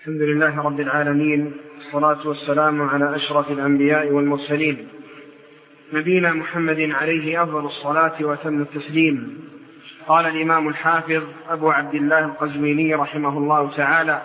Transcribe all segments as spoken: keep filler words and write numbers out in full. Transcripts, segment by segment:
الحمد لله رب العالمين، والصلاة والسلام على أشرف الأنبياء والمرسلين، نبينا محمد عليه أفضل الصلاة وأتم التسليم. قال الإمام الحافظ أبو عبد الله القزويني رحمه الله تعالى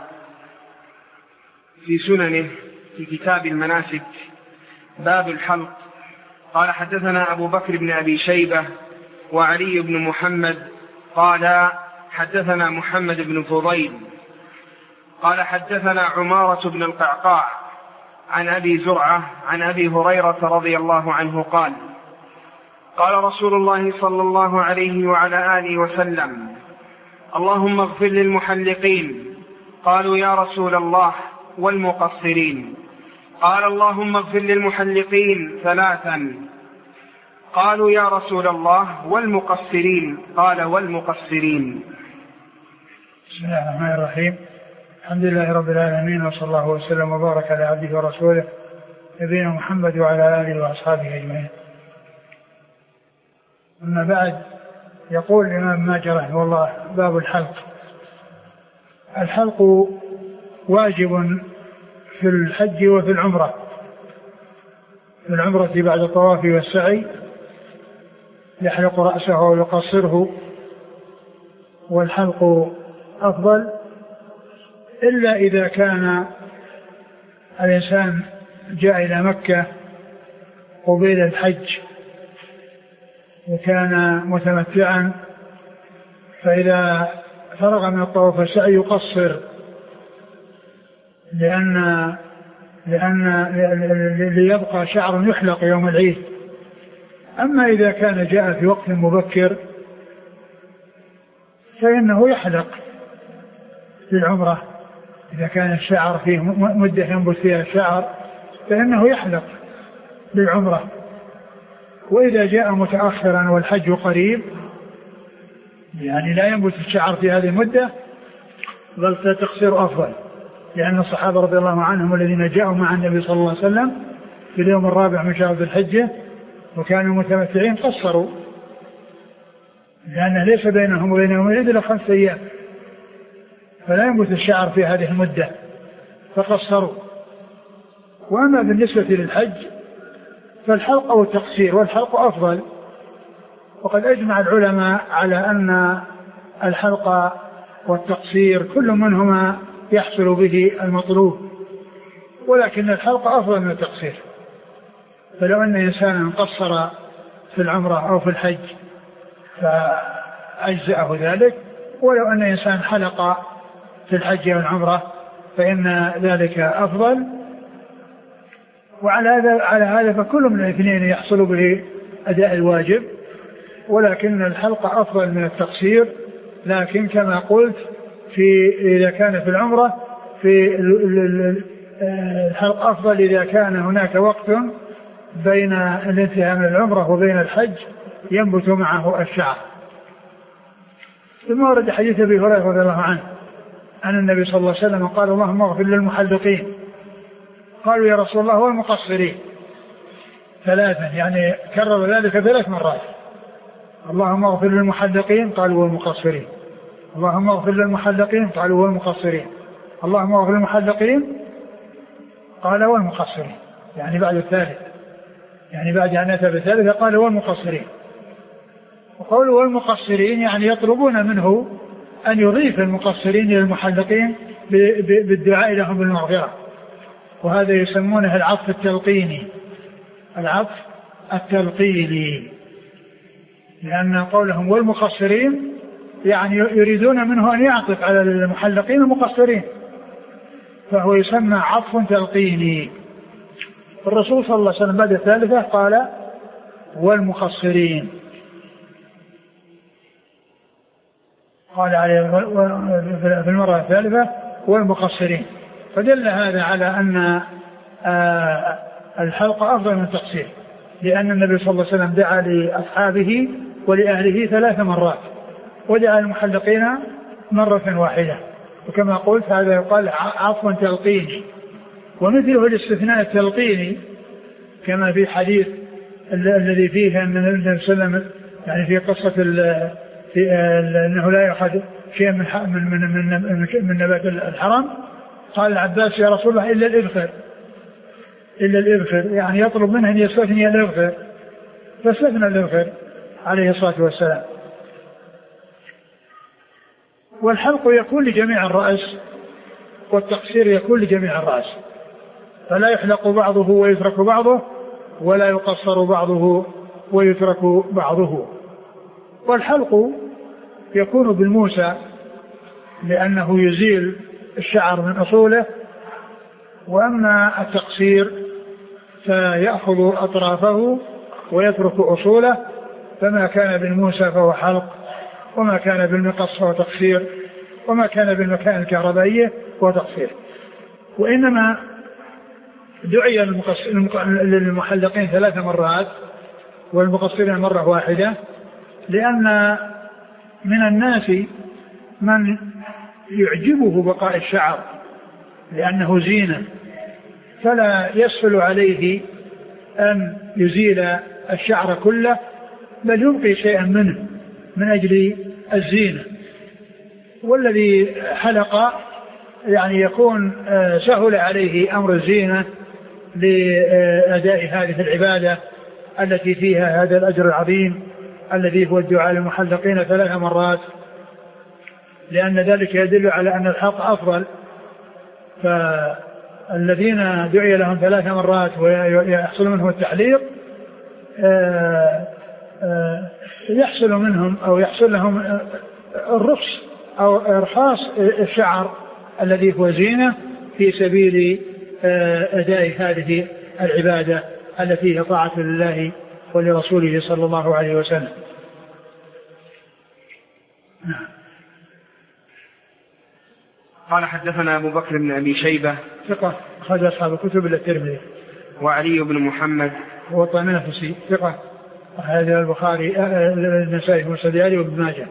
في سننه في كتاب المناسك باب الحلق: قال حدثنا أبو بكر بن أبي شيبة وعلي بن محمد قال حدثنا محمد بن فضيل قال حدثنا عمارة بن القعقاع عن أبي زرعة عن أبي هريرة رضي الله عنه قال: قال رسول الله صلى الله عليه وعلى آله وسلم: اللهم اغفر للمحلقين. قالوا: يا رسول الله والمقصرين؟ قال: اللهم اغفر للمحلقين ثلاثا. قالوا: يا رسول الله والمقصرين؟ قال: والمقصرين. بسم الله الرحمن الرحيم. الحمد لله رب العالمين، وصلى الله وسلم وبارك على عبده ورسوله نبينا محمد وعلى آله وأصحابه أجمعين. أما بعد، يقول الإمام ماجد رحمه الله: باب الحلق. الحلق واجب في الحج وفي العمرة. في العمرة بعد الطواف والسعي يحلق رأسه ويقصره، والحلق أفضل، إلا إذا كان الإنسان جاء إلى مكة قبيل الحج وكان متمتعا، فإذا فرغ من الطواف والسعي يقصر، لأن لأن ليبقى شعر يحلق يوم العيد. أما إذا كان جاء في وقت مبكر فإنه يحلق للعمرة. إذا كان الشعر فيه مدة ينبت فيها الشعر فإنه يحلق للعمرة. وإذا جاء متأخرا والحج قريب، يعني لا ينبت الشعر في هذه المدة، بل تقصير أفضل، لأن الصحابة رضي الله عنهم الذين جاءوا مع النبي صلى الله عليه وسلم في اليوم الرابع من شهر ذي الحجة وكانوا متمتعين قصروا، لأن ليس بينهم وبين يوم العيد إلا خمسة أيام، فلا ينبت الشعر في هذه المدة فقصروا. وأما بالنسبة للحج فالحلق أو التقصير، والحلق أفضل. وقد أجمع العلماء على أن الحلق والتقصير كل منهما يحصل به المطلوب، ولكن الحلق أفضل من التقصير. فلو أن إنسانا قصر في العمرة أو في الحج فأجزأه ذلك، ولو أن إنسان حلق في الحج أو العمرة فإن ذلك أفضل. وعلى هذا على هذا فكل من الاثنين يحصل به أداء الواجب، ولكن الحلق أفضل من التقصير. لكن كما قلت، في إذا كان في العمرة في الحلق أفضل إذا كان هناك وقت بين الانتهاء من العمرة وبين الحج ينبت معه الشعر. ثم ورد حديث أبي هريرة رضي الله عنه أن النبي صلى الله عليه وسلم قال: اللهم اغفر للمحلقين. قالوا: يا رسول الله والمقصرين؟ ثلاثا، يعني كرر ذلك ثلاث مرات: اللهم اغفر للمحلقين، قالوا: والمقصرين. اللهم اغفر للمحلقين، قالوا: والمقصرين. اللهم اغفر للمحلقين، قال: والمقصرين، يعني بعد الثالث، يعني بعد أن أتى بالثالثة قال: والمقصرين. وقولوا والمقصرين يعني يطلبون منه أن يضيف المقصرين إلى المحلقين بالدعاء لهم بالمغفرة، وهذا يسمونه العطف التلقيني. العطف التلقيني، لأن قولهم والمقصرين يعني يريدون منه أن يعطف على المحلقين المقصرين، فهو يسمى عطف تلقيني. الرسول صلى الله عليه وسلم بعد الثالثة قال: والمقصرين. قال عليه في المرة الثالثة: والمقصرين. فدل هذا على أن الحلق أفضل من التقصير، لأن النبي صلى الله عليه وسلم دعا لأصحابه ولأهله ثلاث مرات، ودعا المحلقين مرة واحدة. وكما قلت هذا يقال عطف تلقيني. ومثله الاستثناء التلقيني كما في حديث الذي فيه أن النبي صلى الله عليه وسلم يعني في قصة في أنه لا يأخذ شيء من من من من, من نبات الحرم، قال العباس يا رسول الله إلا الإبخر إلا الإبخر، يعني يطلب منه أن يستثني الإبخر، فاستثنى الإبخر عليه الصلاة والسلام. والحلق يكون لجميع الرأس والتقصير يكون لجميع الرأس، فلا يحلق بعضه ويترك بعضه، ولا يقصر بعضه ويترك بعضه. والحلق يكون بالموسى لأنه يزيل الشعر من أصوله، وأما التقصير فيأخذ أطرافه ويترك أصوله، فما كان بالموسى فهو حلق، وما كان بالمقص فهو تقصير، وما كان بالمكان الكهربائية فهو تقصير. وإنما دعي للمحلقين ثلاث مرات والمقصرين مرة واحدة، لأن من الناس من يعجبه بقاء الشعر لأنه زينة، فلا يسهل عليه أن يزيل الشعر كله، بل يبقي شيئا منه من أجل الزينة. والذي حلق يعني يكون سهل عليه أمر الزينة لأداء هذه العبادة التي فيها هذا الأجر العظيم الذي هو الدعاء للمحلقين ثلاث مرات، لأن ذلك يدل على أن الحلق أفضل. فالذين دعي لهم ثلاث مرات ويحصل منهم التحليق يحصل منهم أو يحصل لهم الرخص أو إرخاص الشعر الذي هو زينة في سبيل أداء هذه العبادة التي هي طاعة لله ولرسوله صلى الله عليه وسلم. نعم. قال حدثنا أبو بكر بن أبي شيبة ثقة أخرج أصحاب الكتب إلا الترمذي. وعلي بن محمد هو الطنافسي ثقة أخرج البخاري النسائي والسديالي وابن ماجه.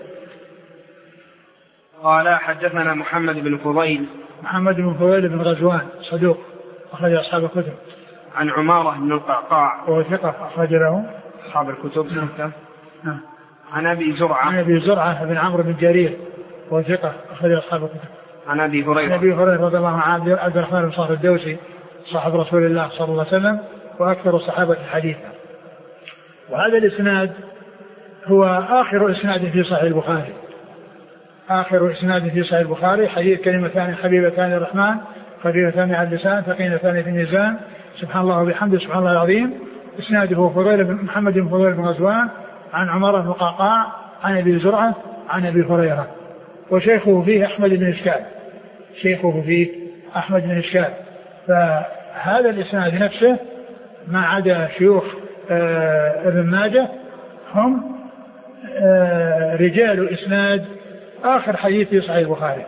قال حدثنا محمد بن فضيل محمد بن فضيل بن غزوان صدوق أخرج أصحاب الكتب. عن عمارة بن القعقاع وهو ثقة أخرج له أصحاب الكتب. نعم. نعم. عن أبي زرعة عن أبي زرعة بن عمرو بن جرير وهو ثقة أخرج أصحاب الكتب. عن أبي هريرة عن أبي هريرة رضي الله عنه عبد الرحمن بن صخر الدوسي صاحب رسول الله صلى الله عليه وسلم وأكثر الصحابة حديثا. وهذا الإسناد هو آخر إسناد في صحيح البخاري، آخر إسناد في صحيح البخاري حديث كلمتان حبيبتان الرحمن خفيفتان على اللسان ثقيلتان في الميزان سبحان الله وبحمده سبحان الله العظيم. إسناده فضيل بن محمد بن فضيل بن غزوان عن عمارة بن القعقاع عن أبي زرعة عن أبي هريرة. وشيخه فيه أحمد بن إشكال، شيخه فيه أحمد بن إشكال. فهذا الإسناد نفسه ما عدا شيوخ آه ابن ماجه هم آه رجال إسناد آخر حديث في صحيح البخاري.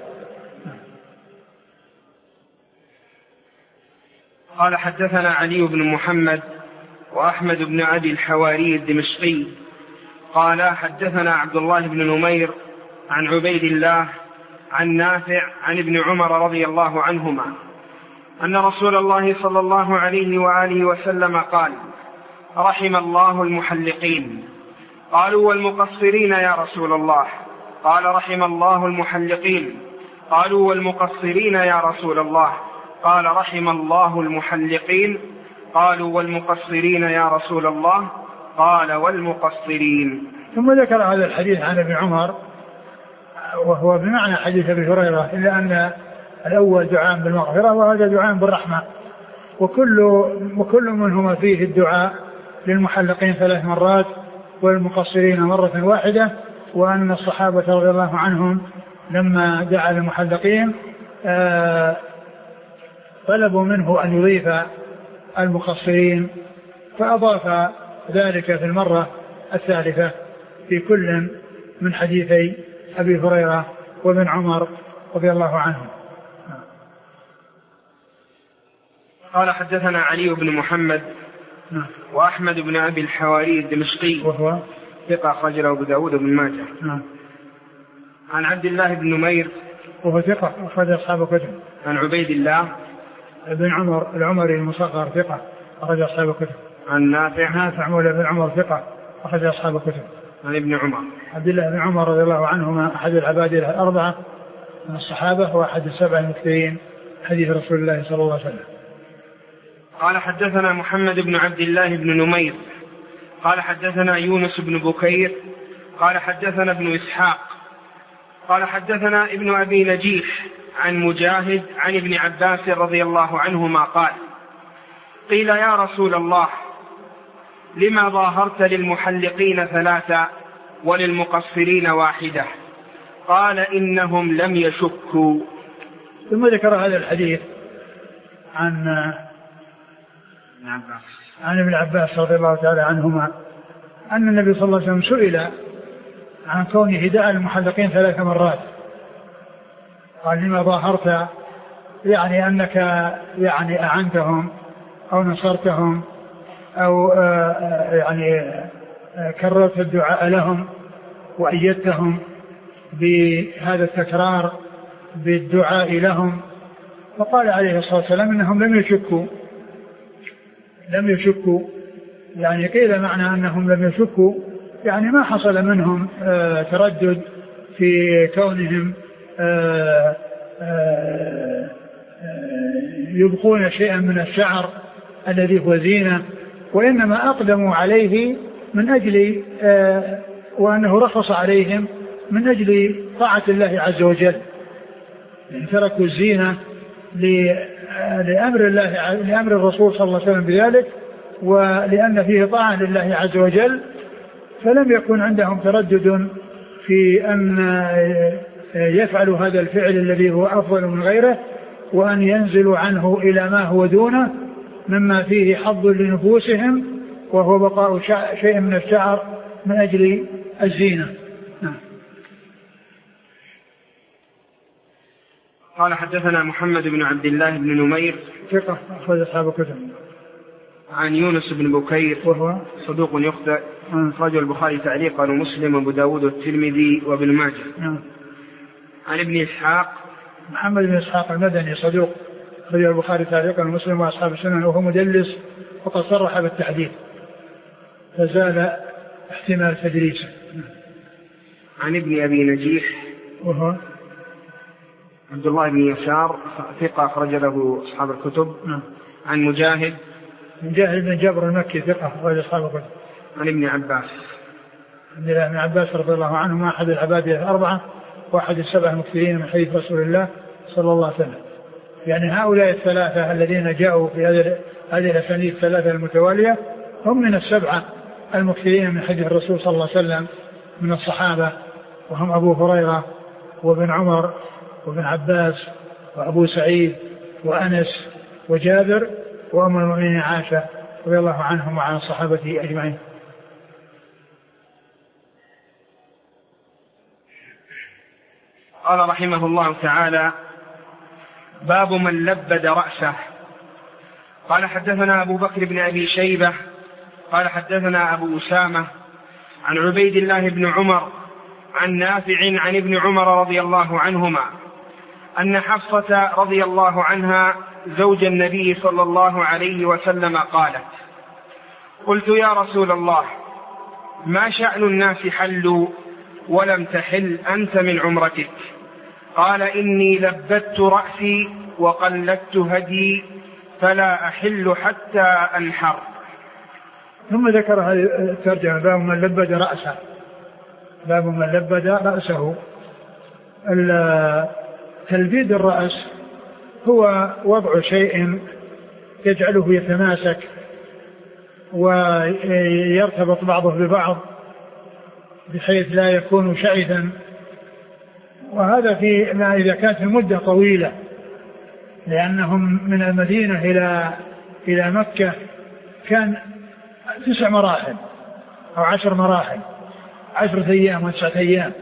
قال حدثنا علي بن محمد وأحمد بن أبي الحواري الدمشقي قال حدثنا عبد الله بن نمير عن عبيد الله عن نافع عن ابن عمر رضي الله عنهما أن رسول الله صلى الله عليه وآله وسلم قال رحم الله المحلقين. قالوا والمقصرين يا رسول الله؟ قال رحم الله المحلقين. قالوا والمقصرين يا رسول الله؟ قال رحم الله المحلقين. قالوا والمقصرين يا رسول الله؟ قال والمقصرين. ثم ذكر هذا الحديث عن ابن عمر وهو بمعنى حديث ابي هريره، الا ان الاول دعاء بالمغفره وهذا دعاء بالرحمه، وكل وكل منهما فيه الدعاء للمحلقين ثلاث مرات والمقصرين مرة واحدة. وأن الصحابة رضي الله عنهم لما دعا للمحلقين آه طلبوا منه أن يضيف المقصرين، فأضاف ذلك في المرة الثالثة في كل من حديثي أبي هريرة وابن عمر رضي الله عنهم. قال حدثنا علي بن محمد نعم. وأحمد بن أبي الحواري الدمشقي وهو ثقة أخرج له أبو داود بن ماجه. نعم. عن عبد الله بن نمير وهو ثقة أخرج أصحاب الكتب. عن عبيد الله بن عمر العمري المصغر ثقة أخرج أصحاب الكتب. عن نافع نافع مولى بن عمر ثقة أخرج أصحاب الكتب. عن ابن عمر عبد الله بن عمر رضي الله عنهما أحد العباد الأربعة من الصحابة وأحد السبع المكثرين حديث رسول الله صلى الله عليه وسلم. قال حدثنا محمد بن عبد الله بن نمير قال حدثنا يونس بن بكير قال حدثنا ابن إسحاق قال حدثنا ابن أبي نجيح عن مجاهد عن ابن عباس رضي الله عنهما قال قيل يا رسول الله لما ظاهرت للمحلقين ثلاثة وللمقصرين واحدة؟ قال إنهم لم يشكوا. ثم ذكر هذا الحديث عن عن ابن عباس رضي الله تعالى عنهما أن النبي صلى الله عليه وسلم سئل عن كونه دعا المحلقين ثلاث مرات، قال لما ظاهرت، يعني أنك يعني أعنتهم أو نصرتهم أو يعني كررت الدعاء لهم وأيدتهم بهذا التكرار بالدعاء لهم. فقال عليه الصلاة والسلام إنهم لم يشكوا لم يشكوا يعني قيل معنى أنهم لم يشكوا يعني ما حصل منهم آه تردد في كونهم آه آه يبقون شيئا من الشعر الذي هو زينة، وإنما أقدموا عليه من أجل آه وأنه رخص عليهم من أجل طاعة الله عز وجل، يعني تركوا الزينة لأمر الله لأمر الرسول صلى الله عليه وسلم بذلك، ولأن فيه طاعة لله عز وجل، فلم يكن عندهم تردد في أن يفعلوا هذا الفعل الذي هو أفضل من غيره، وأن ينزلوا عنه إلى ما هو دونه مما فيه حظ لنفوسهم وهو بقاء شيء من الشعر من أجل الزينة. نعم. قال حدثنا محمد بن عبد الله بن نمير ثقة أخرج أصحاب الكتب. عن يونس بن بكير وهو صدوق يخطئ أخرجه البخاري تعليقا ومسلم وأبو داود والترمذي وابن ماجه. نعم. عن ابن إسحاق محمد بن إسحاق المدني صدوق أخرجه البخاري تعليقا ومسلم وأصحاب السنن وهو مدلس وقد صرح بالتحديث فزال احتمال تدريسه. عن ابن أبي نجيح وهو عبد الله بن يسار ثقة أخرج له أصحاب الكتب. نعم. عن مجاهد مجاهد بن جبر المكي ثقة أخرج أصحاب الكتب. عن ابن عباس عبد الله بن عباس رضي الله عنهما أحد العبادة الأربعة واحد السبع المكثرين من حديث رسول الله صلى الله عليه وسلم. يعني هؤلاء الثلاثة الذين جاءوا في هذه الأسانيد الثلاثة المتوالية هم من السبعة المكثرين من حديث الرسول صلى الله عليه وسلم من الصحابة، وهم أبو هريرة وابن عمر وابن عباس وأبو سعيد وأنس وجابر وأم المؤمنين عائشة رضي الله عنهم وعن صحابته أجمعين. قال رحمه الله تعالى: باب من لبد رأسه. قال حدثنا أبو بكر بن أبي شيبة قال حدثنا أبو أسامة عن عبيد الله بن عمر عن نافع عن ابن عمر رضي الله عنهما أن حفصة رضي الله عنها زوج النبي صلى الله عليه وسلم قالت: قلت يا رسول الله ما شأن الناس حلوا ولم تحل أنت من عمرتك؟ قال: إني لبدت رأسي وقلدت هدي فلا أحل حتى أنحر. ثم ذكر هذه الترجمة: باب من لبد رأسه. باب من لبد رأسه. تلبيد الرأس هو وضع شيء يجعله يتماسك ويرتبط بعضه ببعض بحيث لا يكون شعثا، وهذا في ما إذا كانت المدة طويلة، لأنهم من المدينة إلى إلى مكة كان تسع مراحل أو عشر مراحل، عشرة أيام وتسعة أيام،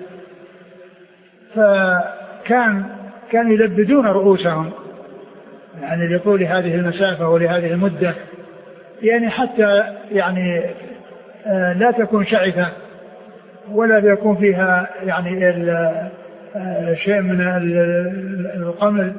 فكان كانوا يلبدون رؤوسهم يعني لطول هذه المسافة ولهذه المدة، يعني حتى يعني لا تكون شعثة ولا يكون فيها يعني شيء من القمل،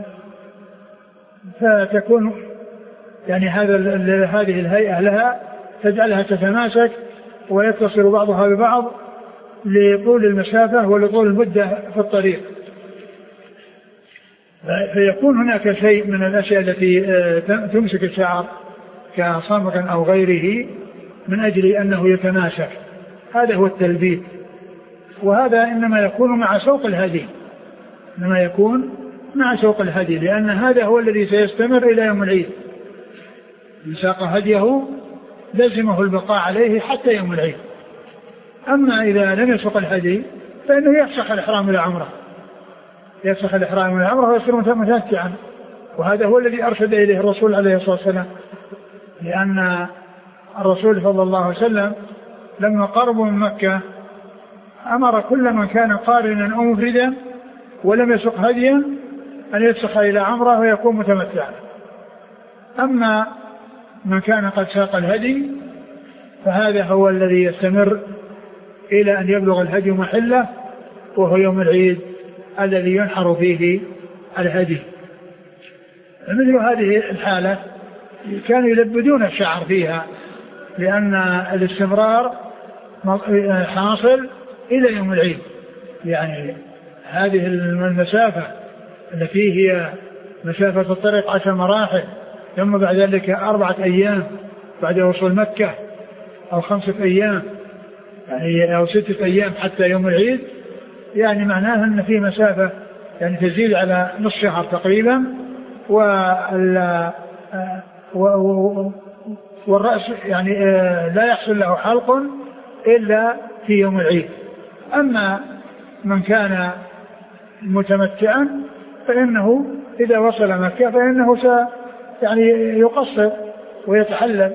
فتكون يعني هذا هذه الهيئة لها تجعلها تتماسك ويتصل بعضها ببعض لطول المسافة ولطول المدة في الطريق. فيكون هناك شيء من الأشياء التي تمسك الشعر كصمغ أو غيره من أجل أنه يتماسك، هذا هو التلبيد. وهذا إنما يكون مع سوق الهدي، إنما يكون مع سوق الهدي، لأن هذا هو الذي سيستمر إلى يوم العيد. من ساق هديه لزمه البقاء عليه حتى يوم العيد. أما إذا لم يسق الهدي فإنه يفسخ الإحرام إلى عمره، يفسخ الإحرام إلى عمره ويصير متمتعا، وهذا هو الذي أرشد إليه الرسول عليه الصلاة والسلام. لأن الرسول صلى الله عليه وسلم لما قربوا من مكة أمر كل من كان قارنا أو مفردا ولم يسق هديا أن يفسخ إلى عمره ويكون متمتعا. أما من كان قد ساق الهدي فهذا هو الذي يستمر إلى أن يبلغ الهدي محله، وهو يوم العيد الذي ينحر فيه الهدي. مثل هذه الحالة كانوا يلبدون الشعر فيها، لأن الاستمرار حاصل إلى يوم العيد. يعني هذه المسافة التي هي مسافة الطريق عشر مراحل، ثم بعد ذلك أربعة أيام بعد وصول مكة، أو خمسة أيام يعني أو ستة أيام حتى يوم العيد، يعني معناها أن في مسافة يعني تزيد على نصف شهر تقريبا. والرأس يعني لا يحصل له حلق إلا في يوم العيد. أما من كان متمتعا فإنه إذا وصل مكة فإنه س يعني يقصر ويتحلل.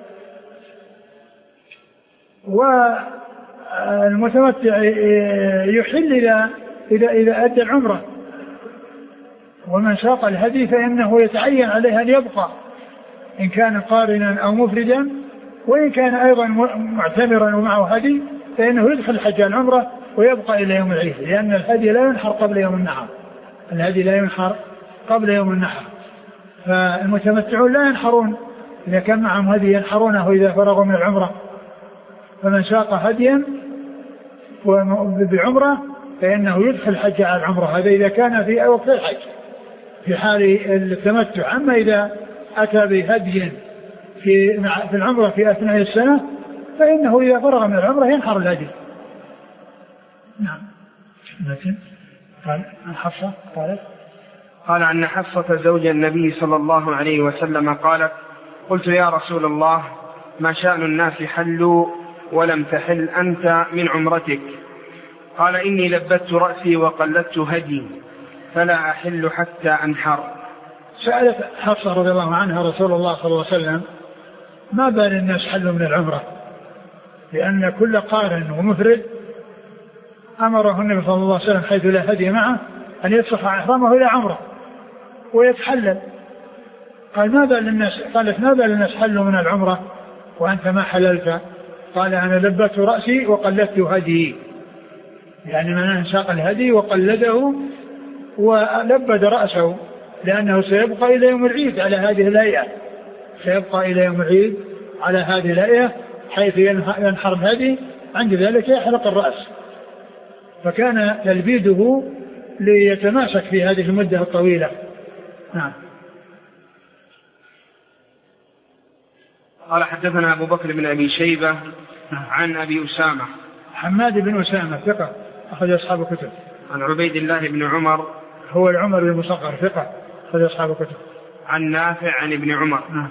والمتمتع يحل إذا إذا إذا أدى العمرة. ومن ساق الهدي فإنه يتعين عليه أن يبقى إن كان قارنا أو مفردا، وإن كان أيضا معتمرا ومعه هدي فإنه يدخل حج العمرة ويبقى إلى يوم العيد، لأن الهدي لا ينحر قبل يوم النحر، الهدي لا ينحر قبل يوم النحر. فالمتمتعون لا ينحرون إذا كان معهم هدي، ينحرونه إذا فرغوا من العمرة. فمن ساق هديا بعمرة فإنه يدخل حج على العمرة، هذا إذا كان في وقت الحج في حال التمتع. أما إذا أتى بهدي في في العمرة في أثناء السنة فإنه إذا فرغ من العمرة ينحر الهدي. نعم. لكن قال عن حفصة قالت قال عن حفصة زوج النبي صلى الله عليه وسلم قالت: قلت يا رسول الله ما شأن الناس حلوا ولم تحل أنت من عمرتك؟ قال: إني لبت رأسي وقلدت هدي فلا أحل حتى أنحر. سألت حفصة رضي الله عنها رسول الله صلى الله عليه وسلم ما بال الناس حلوا من العمرة، لأن كل قارن ومفرد أمره النبي صلى الله عليه وسلم حيث لا هدي معه أن يفسخ إحرامه إلى عمرة ويتحلل. قال ما بال الناس قالت ما بال الناس حلوا من العمرة وأنت ما حللت؟ قال: أنا لبت رأسي وقلدت هدي، يعني من ساق الهدي وقلده ولبد رأسه، لأنه سيبقى إلى يوم العيد على هذه الهيئة، سيبقى إلى يوم العيد على هذه الهيئة حيث ينحر الهدي، عند ذلك يحلق الرأس. فكان تلبيده ليتماسك في هذه المدة الطويلة. نعم. قال حدثنا أبو بكر بن أبي شيبة عن أبي أسامة حماد بن أسامة ثقة أخذ أصحاب الكتب. عن عبيد الله بن عمر هو العمر بن مصغر ثقة أخذ أصحاب الكتب. عن نافع عن ابن عمر. نعم.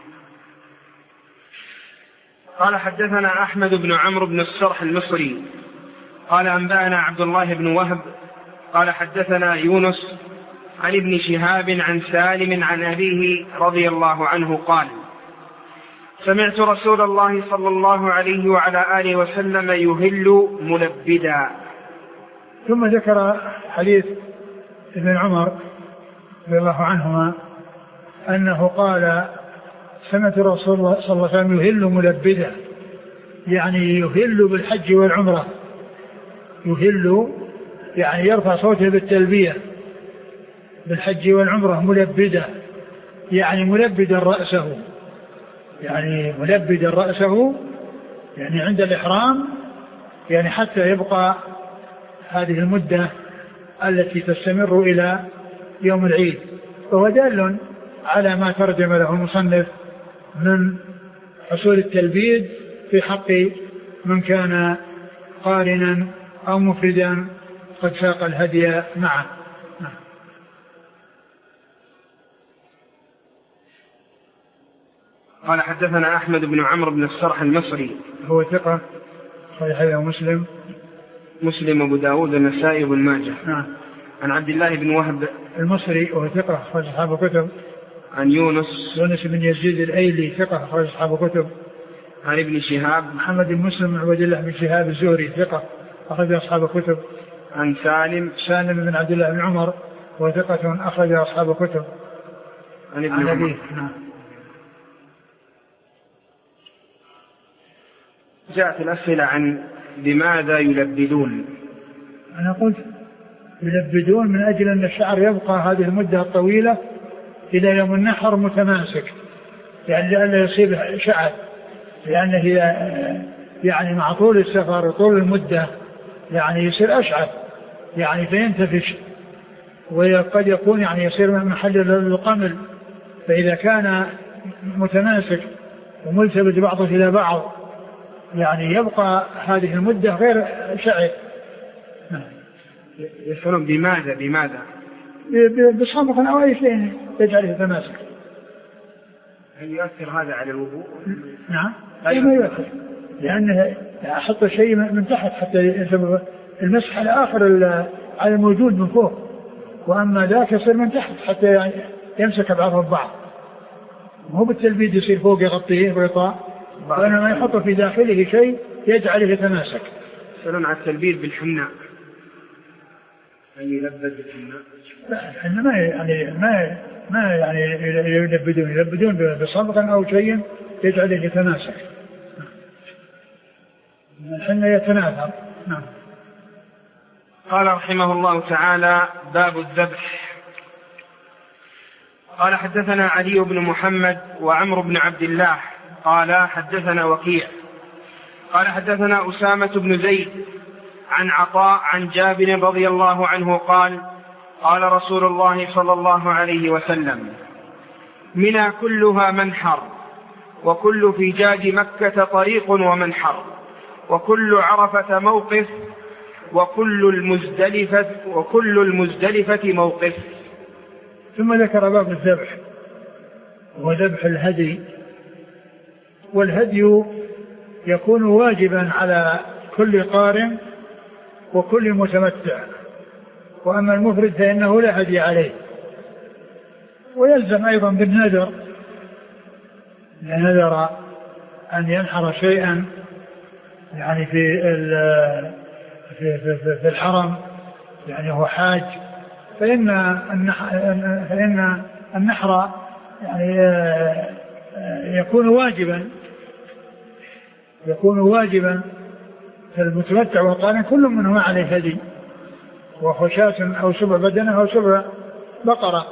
قال حدثنا أحمد بن عمرو بن الصرح المصري قال أنبأنا عبد الله بن وهب قال حدثنا يونس عن ابن شهاب عن سالم عن أبيه رضي الله عنه قال: سمعت رسول الله صلى الله عليه وعلى آله وسلم يهل ملبدا. ثم ذكر حديث ابن عمر رضي الله عنهما أنه قال: سمعت رسول الله صلى الله عليه وسلم يهل ملبدا، يعني يهل بالحج والعمرة، يهل يعني يرفع صوته بالتلبية بالحج والعمرة ملبدا، يعني ملبدا رأسه، يعني ملبدا رأسه يعني عند الإحرام، يعني حتى يبقى هذه المدة التي تستمر إلى يوم العيد، وهو دال على ما ترجم له المصنف من حصول التلبيد في حق من كان قارنا أو مفردا قد ساق الهدي معه. قال حدثنا أحمد بن عمرو بن السرح المصري هو ثقة صحيح مسلم مسلم أبو داود النسائي بن ماجه. نعم. عن عبد الله بن وهب المصري وهو ثقة أخرج أصحاب الكتب. عن يونس يونس بن يزيد الأيلي ثقة أخرج أصحاب الكتب. عن ابن شهاب محمد بن مسلم عبد الله بن شهاب الزهري ثقة أخرج أصحاب الكتب. عن سالم سالم بن عبد الله بن عمر وثقة أخرج أصحاب الكتب. عن ابن عمر. نعم. جاءت الأسئلة عن لماذا يلبدون. أنا قلت يلبدون من أجل أن الشعر يبقى هذه المدة الطويلة إلى يوم النحر متماسك، يعني لأنه يصيب شعر، لأنه يعني مع طول السفر وطول المدة يعني يصير أشعر يعني فينتفش، وقد يكون يعني يصير من محل للقمل، فإذا كان متماسك وملتبس بعضه إلى بعض يعني يبقى هذه المدة غير شعر. يسألون بماذا بماذا بصمغ أو أي شيء يجعله يتماسك. هل يؤثر هذا على الوضوء؟ نعم أي ما يؤثر، لأنه أحط شيء من تحت حتى المسح على آخر على الموجود من فوق، وأما ذاك يصير من تحت حتى يمسك بعضه البعض، مو بالتلبيد يصير فوق يغطيه غطاء، وإنما يحط في داخله شيء يجعله يتماسك. يسألون عن التلبيد بالحناء، هل يلبد بالحناء؟ لا الحناء ما يعني ما ما يعني يلبدون يلبدون بصبغ أو شيء يجعله يتماسك. الحناء يتناثر. نعم. قال رحمه الله تعالى: باب الذبح. قال حدثنا علي بن محمد وعمرو بن عبد الله قال حدثنا وكيع قال حدثنا أسامة بن زيد عن عطاء عن جابر رضي الله عنه قال: قال رسول الله صلى الله عليه وسلم: منى كلها منحر، وكل فجاج مكة طريق ومنحر، وكل عرفة موقف، وكل المزدلفة وكل المزدلفة موقف. ثم ذكر باب الذبح وذبح الهدي. والهدي يكون واجبا على كل قارن وكل متمتع، وأما المفرد فإنه لا هدي عليه. ويلزم أيضا بالنذر، نذر أن ينحر شيئا يعني في في في, في الحرم، يعني هو حاج، فإن فإن النحر يعني يكون واجبا يكون واجبا فالمتمتع والقارن كل منهما عليه هدي، وخشاة أو سبع بدنة أو سبع بقرة.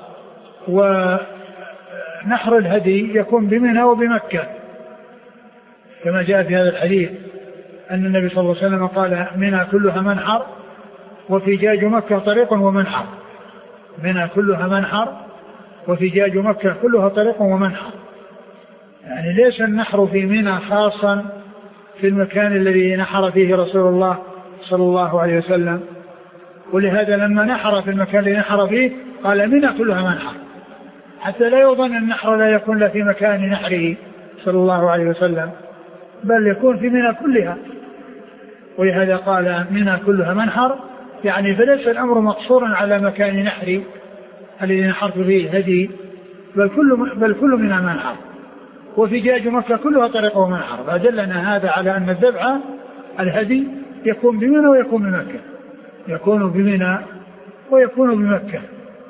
ونحر الهدي يكون بمنى وبمكة كما جاء في هذا الحديث أن النبي صلى الله عليه وسلم قال: منى كلها منحر، وفجاج مكة طريق ومنحر. منى كلها منحر، وفجاج مكة كلها طريق ومنحر. يعني ليس النحر في منى خاصا في المكان الذي نحر فيه رسول الله صلى الله عليه وسلم، ولهذا لما نحر في المكان الذي نحر فيه قال: منى كلها منحر، حتى لا يظن النحر لا يكون لا في مكان نحره صلى الله عليه وسلم، بل يكون في منى كلها. ولهذا قال: منى كلها منحر، يعني فليس الأمر مقصورا على مكان نحري الذي نحرت فيه هدي، بل كل بل كل منها منحر، وفجاج مكة كلها طريق ومنحر. فدلنا هذا على أن الذبح الهدي يكون بمنى ويكون بمكة، يكون بمنى ويكون بمكة.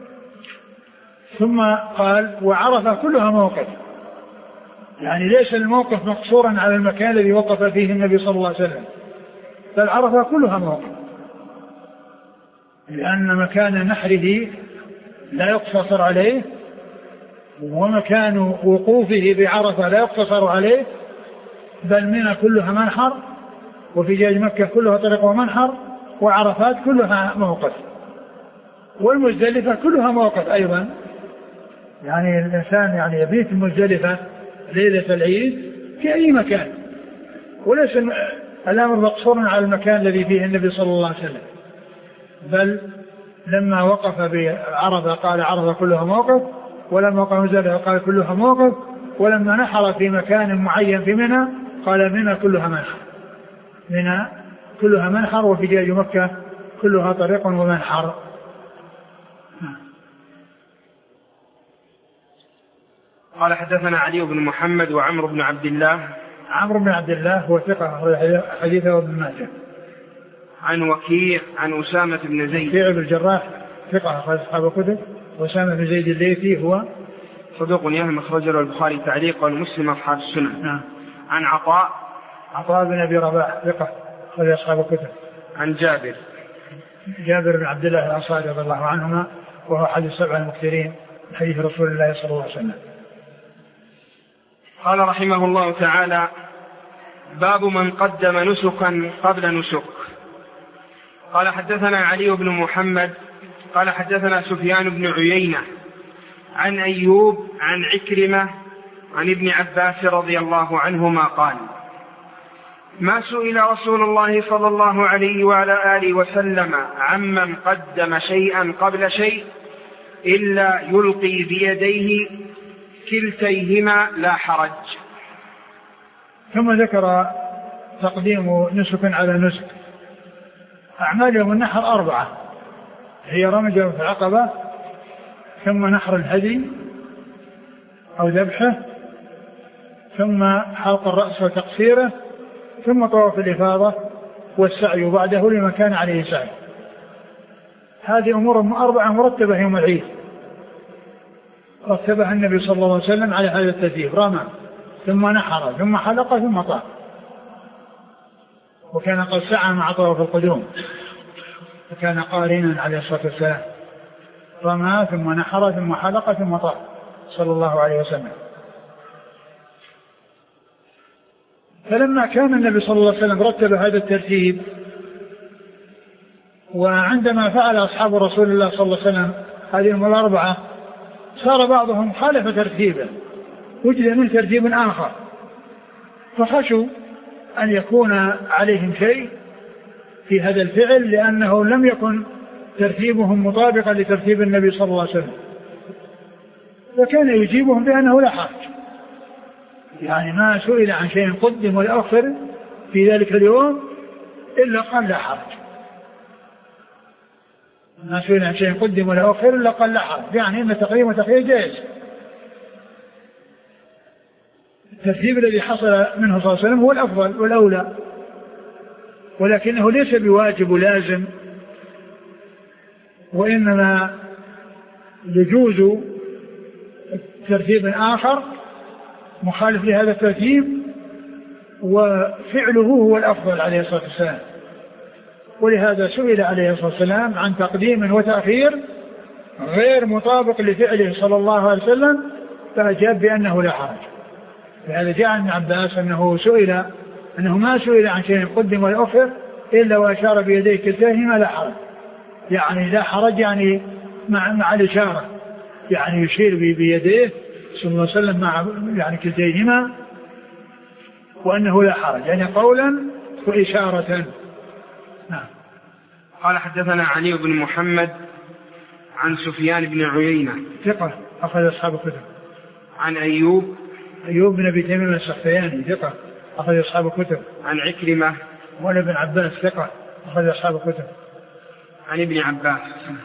ثم قال: وعرفة كلها موقف، يعني ليس الموقف مقصورا على المكان الذي وقف فيه النبي صلى الله عليه وسلم، بل عرفة كلها موقف، لأن مكان نحره لا يقتصر عليه، ومكان وقوفه بعرفة لا يقتصر عليه، بل منى كلها منحر، وفجاج مكة كلها طريق ومنحر، وعرفات كلها موقف. والمزدلفة كلها موقف أيضا، يعني الإنسان يعني يبيت المزدلفة ليلة العيد في أي مكان، وليس الأمر مقصورا على المكان الذي فيه النبي صلى الله عليه وسلم، بل لما وقف بعرفة قال عرفة كلها موقف، ولما وقف مزدلفة قال كلها موقف، ولما نحر في مكان معين في منى قال منى كلها منحر، منى كلها منحر، وفجاج مكة كلها طريق ومنحر. قال حدثنا علي بن محمد وعمرو بن عبد الله. عمرو بن عبد الله هو ثقة حديثه ابن ماجه. عن وكيع عن أسامة بن زيد. وكيع بن الجراح ثقة أخرج أصحاب الكتب. وأسامة بن زيد الليثي هو صدوق يهم أخرجه البخاري تعليقا ومسلم أصحاب السنن. نعم. عن عطاء عطاء بن أبي رباح ثقة أخرج أصحاب الكتب. عن جابر جابر بن عبد الله الأنصاري رضي الله عنهما وهو أحد السبع المكثرين من حديث رسول الله صلى الله عليه وسلم. قال رحمه الله تعالى: باب من قدم نسكا قبل نسك. قال حدثنا علي بن محمد قال حدثنا سفيان بن عيينة عن أيوب عن عكرمة عن ابن عباس رضي الله عنهما قال: ما سئل رسول الله صلى الله عليه وعلى آله وسلم عمن قدم شيئا قبل شيء إلا يلقي بيديه كلتيهما لا حرج. ثم ذكر تقديم نسك على نسك. أعمال يوم النحر أربعة، هي رمي جمرة العقبة، ثم نحر الهدي أو ذبحه، ثم حلق الرأس وتقصيره، ثم طواف الإفاضة والسعي بعده لمن كان عليه سعي. هذه أمور أربعة مرتبة يوم العيد، رتبها النبي صلى الله عليه وسلم على هذا الترتيب: رمى ثم نحر ثم حلق ثم طاف، وكان قد سعى مع طواف القدوم، وكان قارنا عليه الصلاة والسلام، رمى ثم نحر ثم حلق ثم طاف صلى الله عليه وسلم. فلما كان النبي صلى الله عليه وسلم رتب هذا الترتيب، وعندما فعل أصحاب رسول الله صلى الله عليه وسلم هذه الأمور الأربعة صار بعضهم خالف ترتيبه، وجد من ترتيب آخر، فخشوا أن يكون عليهم شيء في هذا الفعل، لأنه لم يكن ترتيبهم مطابقا لترتيب النبي صلى الله عليه وسلم، فكان يجيبهم بأنه لا حرج، يعني ما سئل عن شيء قدم والأخر في ذلك اليوم إلا قال لا حرج، ما سئل عن شيء قدم والأخر إلا قال لا حرج، يعني إن تقديم وتأخير جائز. الترتيب الذي حصل منه صلى الله عليه وسلم هو الأفضل والأولى، ولكنه ليس بواجب ولازم، وإنما يجوز ترتيب آخر مخالف لهذا الترتيب وفعله هو الأفضل عليه الصلاة والسلام. ولهذا سئل عليه الصلاة والسلام عن تقديم وتأخير غير مطابق لفعله صلى الله عليه وسلم، فأجاب بأنه لا حرج. لهذا جاء عن عباس أنه سئل أنه ما سئل عن شيء قدم والأخر إلا وأشار بيديه كلتيهما لا حرج، يعني لا حرج يعني مع, مع الإشارة، يعني يشير بيديه صلى الله عليه وسلم مع يعني كلتيهما، وأنه لا حرج يعني قولا وإشارة. نعم. قال حدثنا علي بن محمد عن سفيان بن عيينة ثقة أخذ أصحاب الكتب. عن أيوب أيوب بن أبي تميم السختياني ثقة أخذ أصحاب الكتب. عن عكرمة ولا بن عباس ثقة أخذ أصحاب الكتب. عن ابن عباس.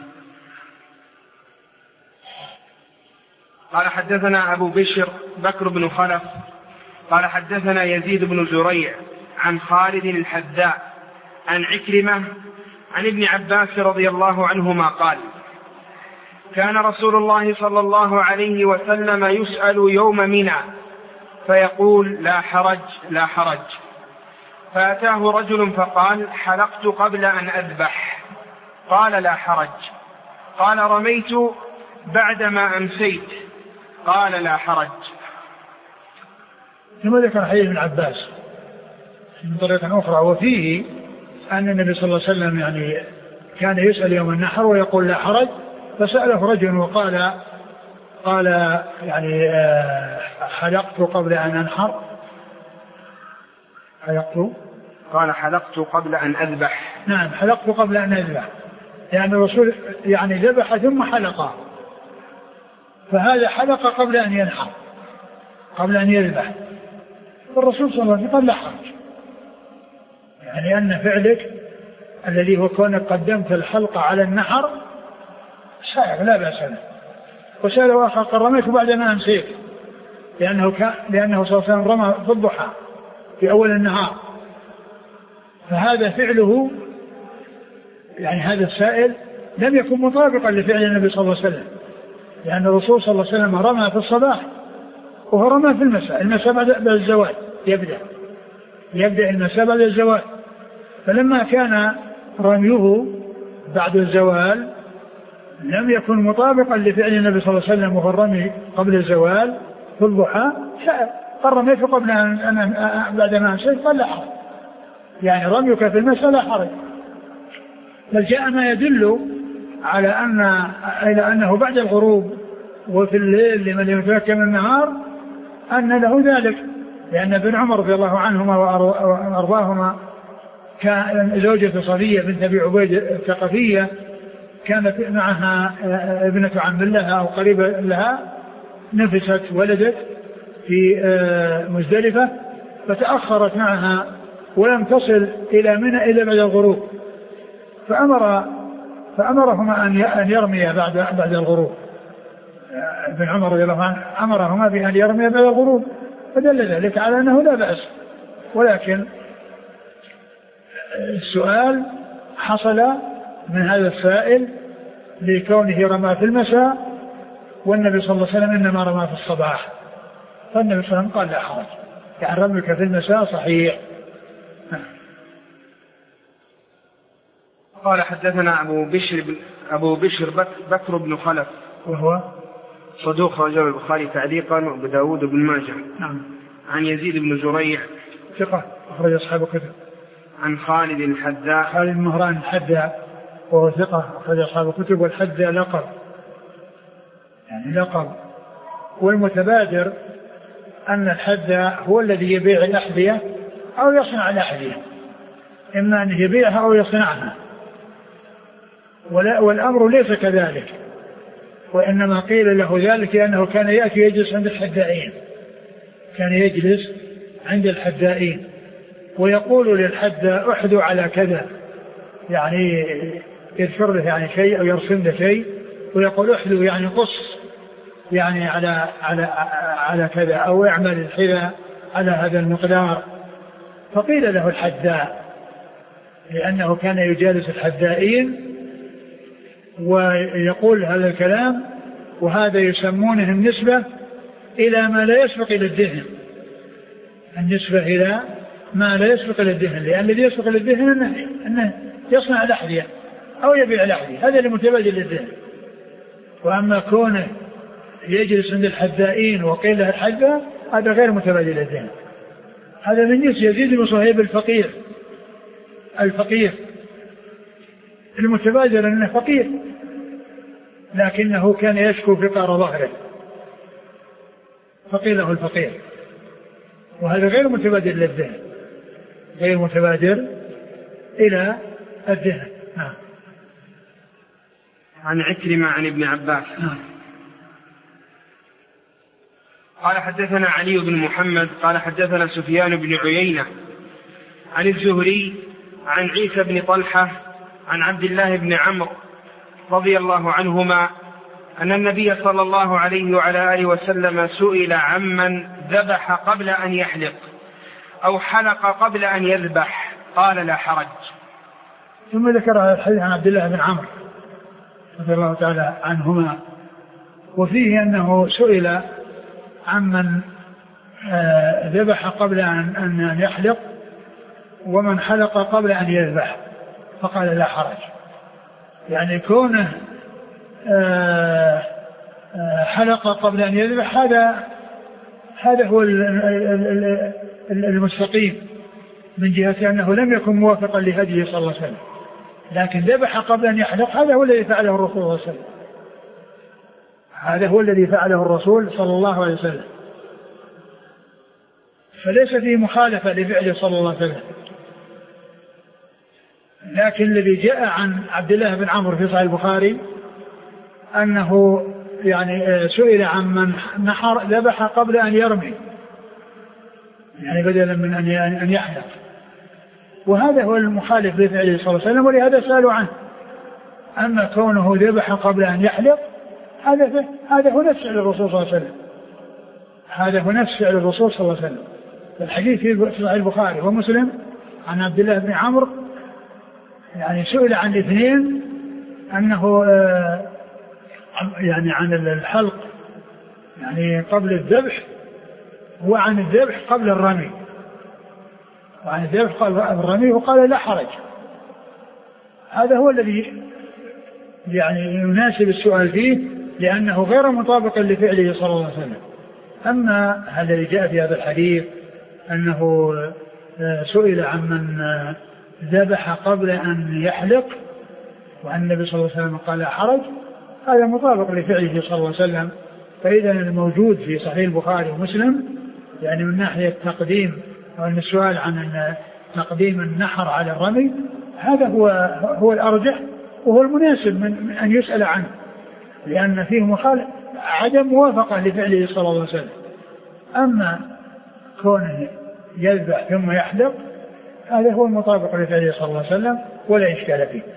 قال حدثنا أبو بشر بكر بن خلف قال حدثنا يزيد بن زريع عن خالد الحذاء عن عكرمة عن ابن عباس رضي الله عنهما قال: كان رسول الله صلى الله عليه وسلم يسأل يوم منى فيقول: لا حرج لا حرج. فأتاه رجل فقال: حلقت قبل أن أذبح. قال: لا حرج. قال: رميت بعدما أمسيت. قال: لا حرج. ثم ذكر حديث ابن عباس من طريقة أخرى، وفيه أن النبي صلى الله عليه وسلم يعني كان يسأل يوم النحر ويقول لا حرج، فسأله رجل وقال قال يعني حلقت قبل أن أنحر حلقت قال حلقت قبل أن أذبح. نعم حلقت قبل أن أذبح، يعني الرسول يعني ذبح ثم حلق، فهذا حلق قبل أن ينحر قبل أن يذبح. الرسول صلى الله عليه وسلم قال لا حرج، يعني أن فعلك الذي هو كونك قدمت الحلقة على النحر سائغ لا بأس له. وسأله آخر قال رميت بعد ما أمسيت، لأنه كان لأنه صلى الله عليه وسلم رمى في الضحى في أول النهار، فهذا فعله يعني هذا السائل لم يكن مطابقا لفعل النبي صلى الله عليه وسلم، لأن الرسول صلى الله عليه وسلم رمى في الصباح وهو رمى في المساء، المساء بعد الزوال يبدأ يبدأ المساء بعد الزوال، فلما كان رميه بعد الزوال لم يكن مطابقا لفعل النبي صلى الله عليه وسلم وهو الرمي قبل الزوال في الضحى، قال رميت قبل أن أنا بعد ما أمسيت قال لا حرج، يعني رميك في المساء لا حرج. بل جاء ما يدل على أن إلى أنه بعد الغروب وفي الليل لمن يتمكن من النهار أن له ذلك، لأن ابن عمر رضي الله عنهما وأرضاهما كان زوجة صفية بنت أبي عبيد الثقفية، كانت معها ابنة عم لها أو قريبة لها نفست ولدت في مزدلفة، فتأخرت معها ولم تصل إلى منى إلا بعد الغروب، فأمر فأمرهما أن يرميا بعد بعد الغروب. ابن عمر رضي الله عنه أمرهما بأن يرميا بعد الغروب، فدل ذلك على أنه لا بأس. ولكن السؤال حصل من هذا السائل لكونه رمى في المساء، والنبي صلى الله عليه وسلم إنما رمى في الصباح، فالنبي صلى الله عليه وسلم قال لا حرج، يعني رميك في المساء صحيح. قال حدثنا أبو بشر أبو بشر بكر بن خلف وهو صدوق رجل البخاري تعليقا وأبو داود بن ماجه. نعم. عن يزيد بن زريع ثقة أخرج أصحاب الكتب. عن خالد الحذاء خالد بن مهران الحذاء وهو ثقة أخرج أصحاب الكتب، والحذاء لقب يعني لقب. والمتبادر أن الحذاء هو الذي يبيع الأحذية أو يصنع الأحذية، إما أن يبيعها أو يصنعها، والأمر ليس كذلك، وإنما قيل له ذلك لأنه كان يأتي يجلس عند الحذائين، كان يجلس عند الحذائين ويقول للحذاء احذو على كذا، يعني يذكر له يعني شيء أو يرسم له شيء ويقول احذو يعني قص يعني على على على كذا، أو اعمل الحذاء على هذا المقدار. فقيل له الحذاء لأنه كان يجالس الحذائين ويقول هذا الكلام، وهذا يسمونه النسبة إلى ما لا يسبق إلى الدهن، النسبة إلى ما لا يسبق إلى الدهن، لأن الذي يسبق إلى الدهن أنه, أنه يصنع الأحذية أو يبيع الأحذية، هذا اللي متبادل للدهن. وأما كونه يجلس عند الحذائين وقيل له الحذاء هذا غير متبادل للدهن. هذا من جنس يزيد بن صهيب الفقير الفقير المتبادر أنه فقير، لكنه كان يشكو فقار ظهره فقيله الفقير، وهذا غير متبادر للذهن، غير متبادر إلى الذهن. نعم. عن عكرمة عن ابن عباس. نعم. قال حدثنا علي بن محمد قال حدثنا سفيان بن عيينة عن الزهري عن عيسى بن طلحة عن عبد الله بن عمرو رضي الله عنهما أن النبي صلى الله عليه وعلى آله وسلم سئل عمن ذبح قبل أن يحلق أو حلق قبل أن يذبح قال لا حرج. ثم ذكر هذا الحديث عن عبد الله بن عمرو رضي الله تعالى عنهما، وفيه أنه سئل عمن ذبح قبل أن يحلق ومن حلق قبل أن يذبح فقال لا حرج، يعني كونه حلق قبل أن يذبح هذا هذا هو المستقيم من جهة أنه لم يكن موافقا لهديه صلى الله عليه وسلم، لكن ذبح قبل أن يحلق هذا هو الذي فعله الرسول صلى الله عليه وسلم، هذا هو الذي فعله الرسول صلى الله عليه وسلم، فليس فيه مخالفة لفعله صلى الله عليه وسلم. لكن الذي جاء عن عبد الله بن عمرو في صحيح البخاري أنه يعني سئل عن من نحر ذبح قبل أن يرمي، يعني بدلا من أن يحلق، وهذا هو المخالف لفعله صلى الله عليه وسلم، ولهذا سألوا عنه. أما كونه ذبح قبل أن يحلق هذا هذا هو نفس فعل الرسول صلى الله عليه وسلم، هذا هو نفس فعل الرسول صلى الله عليه وسلم. الحديث في صحيح البخاري ومسلم عن عبد الله بن عمرو يعني سئل عن الاثنين أنه يعني عن الحلق يعني قبل الذبح وعن الذبح قبل الرمي، وعن الذبح قبل الرمي، وقال لا حرج. هذا هو الذي يعني يناسب السؤال فيه، لأنه غير مطابق لفعله صلى الله عليه وسلم. أما هذا اللي جاء في هذا الحديث أنه سئل عن من ذبح قبل أن يحلق وأن النبي صلى الله عليه وسلم قال لا حرج، هذا مطابق لفعله صلى الله عليه وسلم. فإذا الموجود في صحيح البخاري ومسلم يعني من ناحية التقديم وأن السؤال عن تقديم النحر على الرمي هذا هو هو الأرجح وهو المناسب من أن يسأل عنه، لأن فيه مخالف عدم موافقة لفعله صلى الله عليه وسلم. أما كونه يذبح ثم يحلق هذا هو المطابق لفعله صلى الله عليه وسلم ولا إشكال فيه.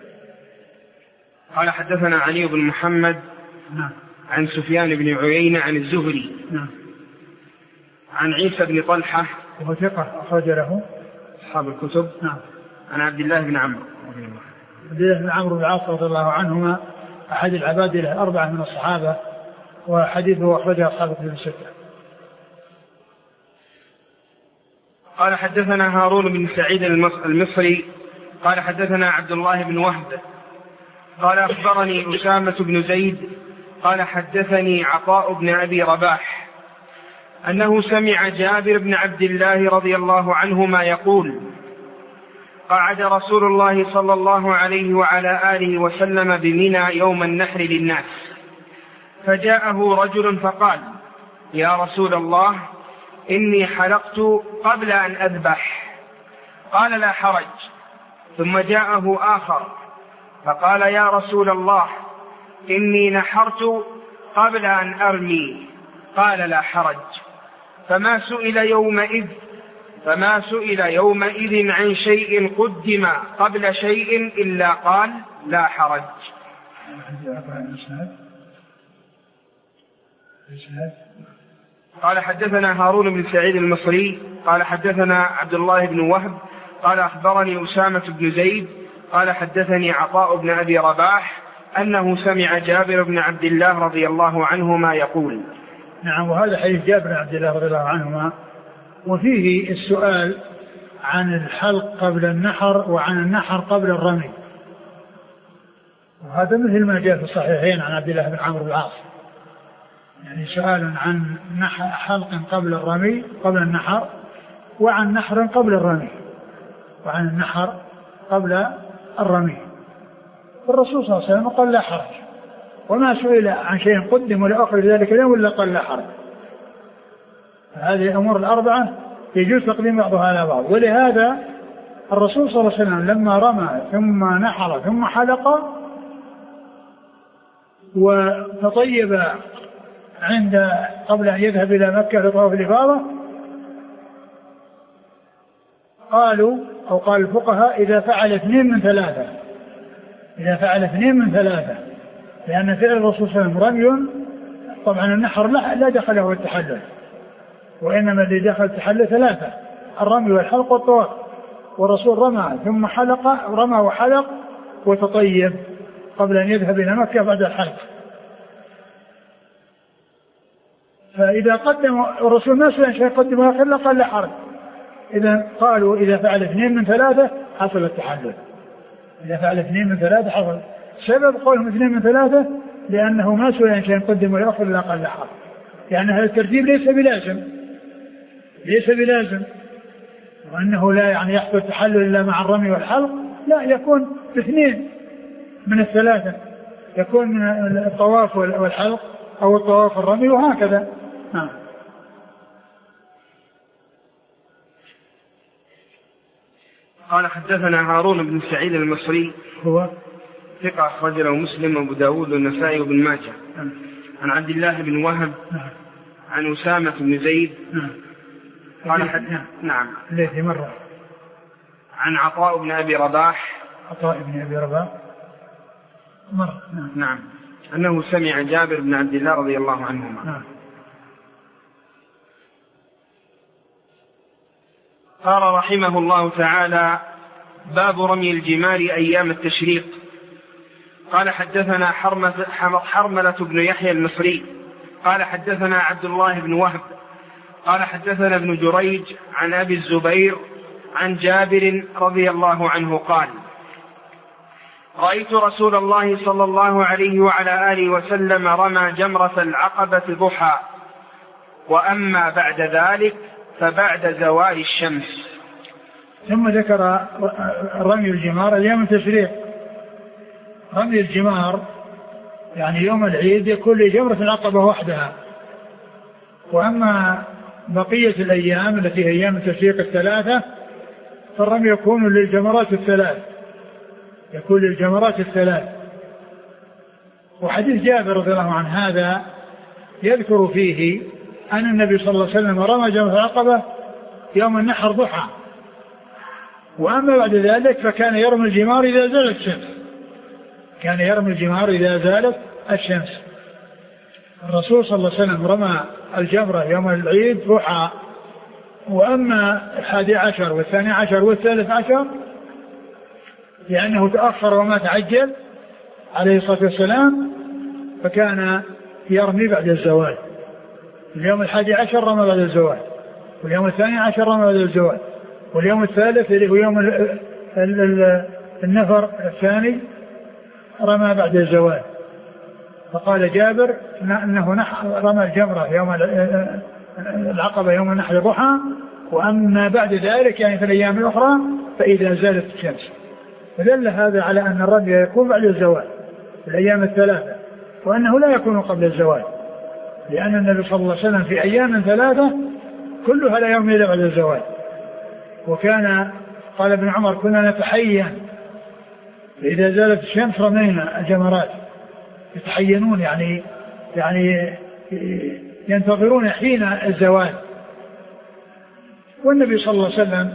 قال حدثنا علي بن محمد نعم. عن سفيان بن عيينة عن الزهري نعم. عن عيسى بن طلحة وهو ثقة أخرج له أصحاب الكتب. نعم. عن عبد الله بن عمرو عبد الله بن عمرو بن العاص رضي الله عنهما أحد العباد الأربعة من الصحابة، وحديثه أخرجه أصحاب الكتب الستة. قال حدثنا هارون بن سعيد المصري قال حدثنا عبد الله بن وهب قال أخبرني أسامة بن زيد قال حدثني عطاء بن أبي رباح أنه سمع جابر بن عبد الله رضي الله عنهما يقول قعد رسول الله صلى الله عليه وعلى آله وسلم بمنى يوم النحر للناس، فجاءه رجل فقال يا رسول الله إني حلقت قبل أن أذبح، قال لا حرج. ثم جاءه آخر فقال يا رسول الله إني نحرت قبل أن أرمي، قال لا حرج. فما سئل يومئذ فما سئل يومئذ عن شيء قدم قبل شيء إلا قال لا حرج. قال حدثنا هارون بن سعيد المصري قال حدثنا عبد الله بن وهب قال أخبرني أسامة بن زيد قال حدثني عطاء بن أبي رباح أنه سمع جابر بن عبد الله رضي الله عنهما يقول. نعم. وهذا حديث جابر بن عبد الله رضي الله عنهما، وفيه السؤال عن الحلق قبل النحر وعن النحر قبل الرمي، وهذا مثل ما جاء في الصحيحين عن عبد الله بن عمرو بن العاص، يعني سؤال عن حلق قبل الرمي قبل النحر وعن نحر قبل الرمي وعن النحر قبل الرمي. الرسول صلى الله عليه وسلم قال لا حرج، وما سئل عن شيء قدم لآخر ذلك اليوم إلا قال لا حرج. هذه الأمور الأربعة يجوز تقديم بعضها على بعض، ولهذا الرسول صلى الله عليه وسلم لما رمى ثم نحر ثم حلق وتطيب عند قبل أن يذهب إلى مكة لطواف الإفاضة قالوا أو قال الفقهاء إذا فعل اثنين من ثلاثة إذا فعل اثنين من ثلاثة لأن فعل الرسول صلى الله عليه وسلم رمي، طبعا النحر لا, لا دخله التحلل، وإنما اللي دخل التحلل ثلاثة: الرمي والحلق والطواف. والرسول رمى ثم حلق، رمى وحلق وتطيب قبل أن يذهب إلى مكة بعد الحلق. فإذا قدم الرسول ما سئل شيء قدم آخر قال لا حرج. إذا قالوا إذا فعل اثنين من ثلاثة حصل التحلل، إذا فعل اثنين من ثلاثة حصل. سبب قولهم اثنين من ثلاثة لأنه ما سئل شيء قدم وآخر لا قال لا حرج، يعني هذا الترتيب ليس بلازم ليس بلازم وأنه لا يعني يحصل التحلل إلا مع الرمي والحلق، لا، يكون اثنين من الثلاثة، يكون من الطواف والحلق أو الطواف الرمي وهكذا. نعم. قال حدثنا هارون بن سعيد المصري هو ثقة أخرج له مسلم وأبو داود والنسائي وابن ماجه. نعم. عن عبد الله بن وهب. نعم. عن أسامة بن زيد. نعم. قال حد... نعم. نعم. الذي مرة. عن عطاء بن أبي رباح. عطاء بن أبي رباح مرة. نعم. نعم. أنه سمع جابر بن عبد الله رضي الله عنهما. نعم. قال رحمه الله تعالى: باب رمي الجمار أيام التشريق. قال حدثنا حرملة بن يحيى المصري قال حدثنا عبد الله بن وهب قال حدثنا ابن جريج عن أبي الزبير عن جابر رضي الله عنه قال: رأيت رسول الله صلى الله عليه وعلى آله وسلم رمى جمرة العقبة ضحى، وأما بعد ذلك فبعد زوال الشمس. ثم ذكر رمي الجمار أيام التشريق. رمي الجمار يعني يوم العيد يكون لجمرة العقبة وحدها، وأما بقية الأيام التي هي أيام التشريق الثلاثة فالرمي يكون للجمرات الثلاث يكون للجمرات الثلاث وحديث جابر رضي الله عنه هذا يذكر فيه أن النبي صلى الله عليه وسلم رمى جمرة العقبة يوم النحر ضحى، وأما بعد ذلك فكان يرمي الجمار إذا زالت الشمس كان يرمي الجمار إذا زالت الشمس. الرسول صلى الله عليه وسلم رمى الجمرة يوم العيد ضحى، وأما الحادي عشر والثاني عشر والثالث عشر لأنه تأخر وما تعجل عليه الصلاة والسلام فكان يرمي بعد الزوال. اليوم الحادي عشر رمى بعد الزوال، واليوم الثاني عشر رمى بعد الزوال، واليوم الثالث اللي هو يوم ال ال ال النفر الثاني رمى بعد الزوال. فقال جابر أنه رمى الجمرة يوم العقبة يوم النحر ضحى، وأما بعد ذلك يعني في الأيام الأخرى فإذا زالت الشمس. فدل هذا على أن الرمي يكون بعد الزوال في الأيام الثلاثة، وأنه لا يكون قبل الزوال، لأن النبي صلى الله عليه وسلم في أيام ثلاثة كلها لا يرمي إلا بعد الزوال. وكان قال ابن عمر كنا نتحين إذا زالت الشمس رمينا الجمرات، يتحينون يعني يعني ينتظرون حين الزوال. والنبي صلى الله عليه وسلم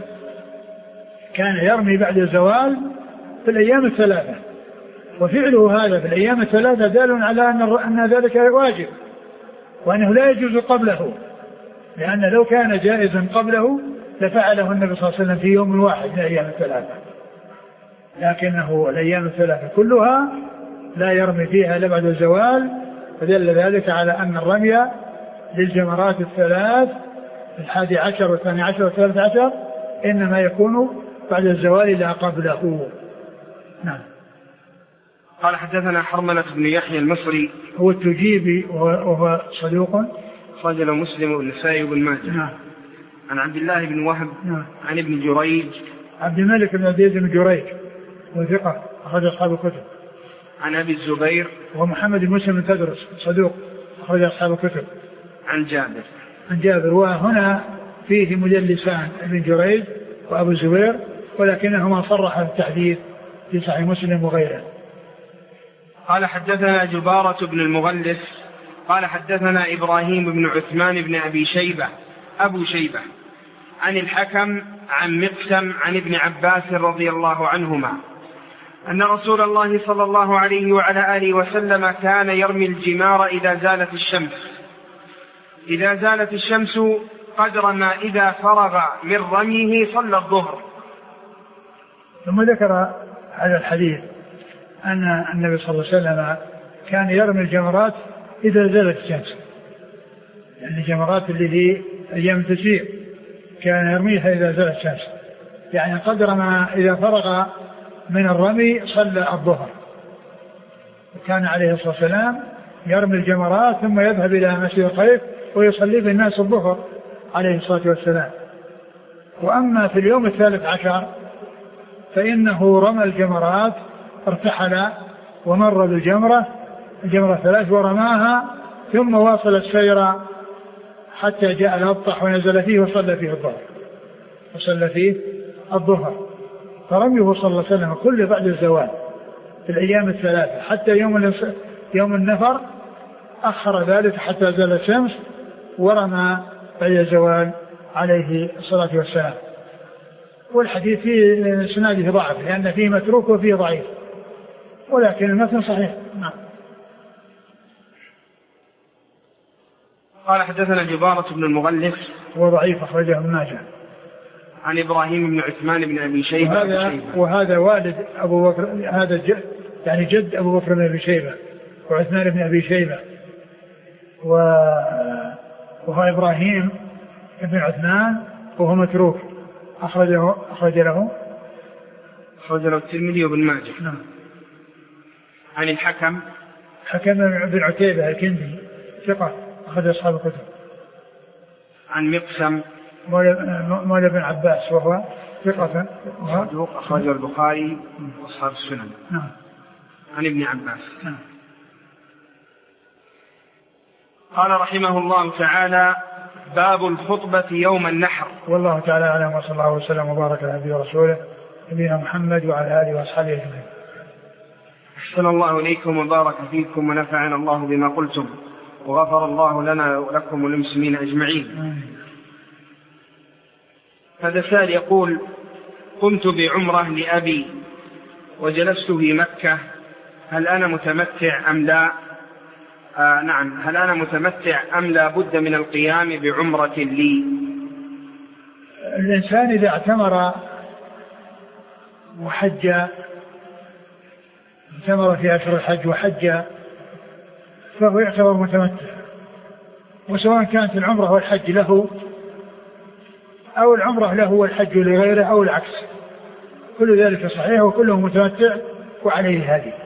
كان يرمي بعد الزوال في الأيام الثلاثة، وفعله هذا في الأيام الثلاثة دال على أن ذلك واجب وأنه لا يجوز قبله، لأن لو كان جائزا قبله لفعله النبي صلى الله عليه وسلم في يوم واحد من الأيام الثلاثة، لكنه الأيام الثلاثة كلها لا يرمي فيها إلا بعد الزوال، فدل ذلك على أن الرمي للجمرات الثلاث الحادي عشر والثاني عشر والثالث عشر إنما يكون بعد الزوال لا قبله. نعم. قال حدثنا حرملة بن يحيى المصري هو التجيبي وهو صدوق أخرج له مسلم والنسائي وابن ماجه. نعم. عن عبد الله بن وهب. نعم. عن ابن جريج عبد الملك بن عبد العزيز بن جريج وثقة أخرج أصحاب الكتب. عن أبي الزبير ومحمد بن مسلم بن تدرس صدوق أخرج أصحاب الكتب. عن جابر. عن جابر. وهنا فيه مدلسان ابن جريج وأبو الزبير، ولكنهما صرح التحديث في صحيح مسلم وغيره. قال حدثنا جبارة بن المغلس قال حدثنا إبراهيم بن عثمان بن أبي شيبة أبو شيبة عن الحكم عن مقسم عن ابن عباس رضي الله عنهما أن رسول الله صلى الله عليه وعلى آله وسلم كان يرمي الجمار إذا زالت الشمس إذا زالت الشمس قدر ما إذا فرغ من رميه صلى الظهر. ثم ذكر هذا الحديث أن النبي صلى الله عليه وسلم كان يرمي الجمرات إذا زالت الشمس، يعني الجمرات اللي هي أيام التشريق كان يرميها إذا زالت الشمس، يعني قدر ما إذا فرغ من الرمي صلى الظهر. وكان عليه الصلاة والسلام يرمي الجمرات ثم يذهب إلى مسجد الخيف ويصلي بالناس الظهر عليه الصلاة والسلام. وأما في اليوم الثالث عشر فإنه رمى الجمرات، ارتحل ومر بالجمرة الجمرة ثلاث ورماها ثم واصل السير حتى جاء الأبطح ونزل فيه وصلى فيه الظهر وصلى فيه الظهر. فرميه صلى الله عليه وسلم كل بعد الزوال في الأيام الثلاثة حتى يوم يوم النفر أخر ذلك حتى زال الشمس ورمى بعد الزوال عليه الصلاة والسلام. والحديث فيه سناده ضعف لأن فيه متروك وفيه ضعيف ولكن المتن صحيح. نعم. قال حدثنا جبارة بن المغلس وضعيف أخرجه ابن ماجه عن إبراهيم بن عثمان بن أبي شيبة وهذا, وهذا والد أبو بكر هذا جد يعني جد أبو بكر بن أبي شيبة وعثمان بن أبي شيبة وهو إبراهيم بن عثمان وهو متروك أخرجه أخرج له أخرج له الترمذي وابن ماجه. نعم. عن الحكم حكم بن عتيبة الكندي ثقة أخرج أصحاب الكتب. عن مقسم مولى بن عباس وهو ثقة أخرجه البخاري وأصحاب السنن. نعم. عن ابن عباس. نعم. قال رحمه الله تعالى: باب الخطبة يوم النحر. والله تعالى أعلم وصلى الله وسلم وبارك على نبينا ورسوله نبينا محمد وعلى آله وأصحابه أجمعين. أحسن الله إليكم وبارك فيكم ونفعنا الله بما قلتم وغفر الله لنا ولكم وللمسلمين أجمعين. هذا سائل يقول: قمت بعمرة لأبي وجلست في مكة، هل أنا متمتع أم لا؟ آه نعم، هل أنا متمتع أم لا بد من القيام بعمرة لي؟ الإنسان إذا اعتمر وحج اعتمر في أشهر الحج وحج فهو يعتبر متمتع، وسواء كانت العمرة والحج له أو العمرة له والحج لغيره أو العكس، كل ذلك صحيح وكله متمتع وعليه هذه.